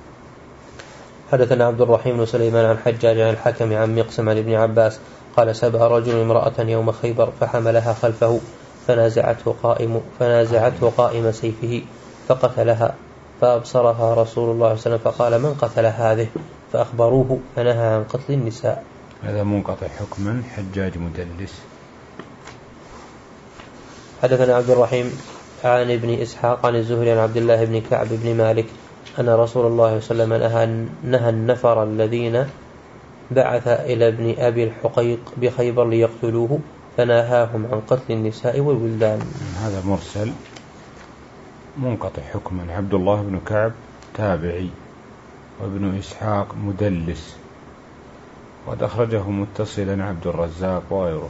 Speaker 2: حدثنا عبد الرحيم بن سليمان عن حجاج عن الحكم عن مقسم عن ابن عباس قال سبأ رجل امرأة يوم خيبر فحملها خلفه فنازعته قائم, فنازعته قائم سيفه فقتلها، فأبصرها رسول الله صلى الله عليه وسلم فقال من قتل هذه؟ فأخبروه فنهى عن قتل النساء.
Speaker 1: هذا منقطع حكما، حجاج مدلس.
Speaker 2: حدثنا عبد الرحيم عن ابن إسحاق عن الزهري عن عبد الله بن كعب بن مالك أن رسول الله صلى الله عليه وسلم نهى النفر الذين بعث إلى ابن أبي الحقيق بخيبر ليقتلوه فنهاهم عن قتل النساء والولدان.
Speaker 1: هذا مرسل منقطع حكما. عبد الله بن كعب تابعي، وابن إسحاق مدلس، وقد أخرجه متصلا عبد الرزاق وغيره.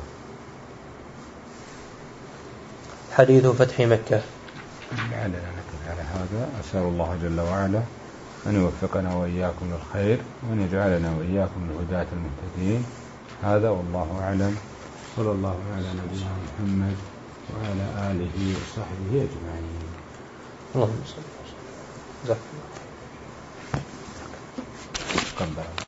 Speaker 2: حديث فتح مكة.
Speaker 1: لعلنا نقف على هذا. أسأل الله جل وعلا أن يوفقنا وإياكم للخير، وأن يجعلنا وإياكم الهداة المهتدين. هذا والله أعلم. صلى الله على نبينا محمد وعلى آله وصحبه أجمعين.
Speaker 2: اللهم صل وسلم.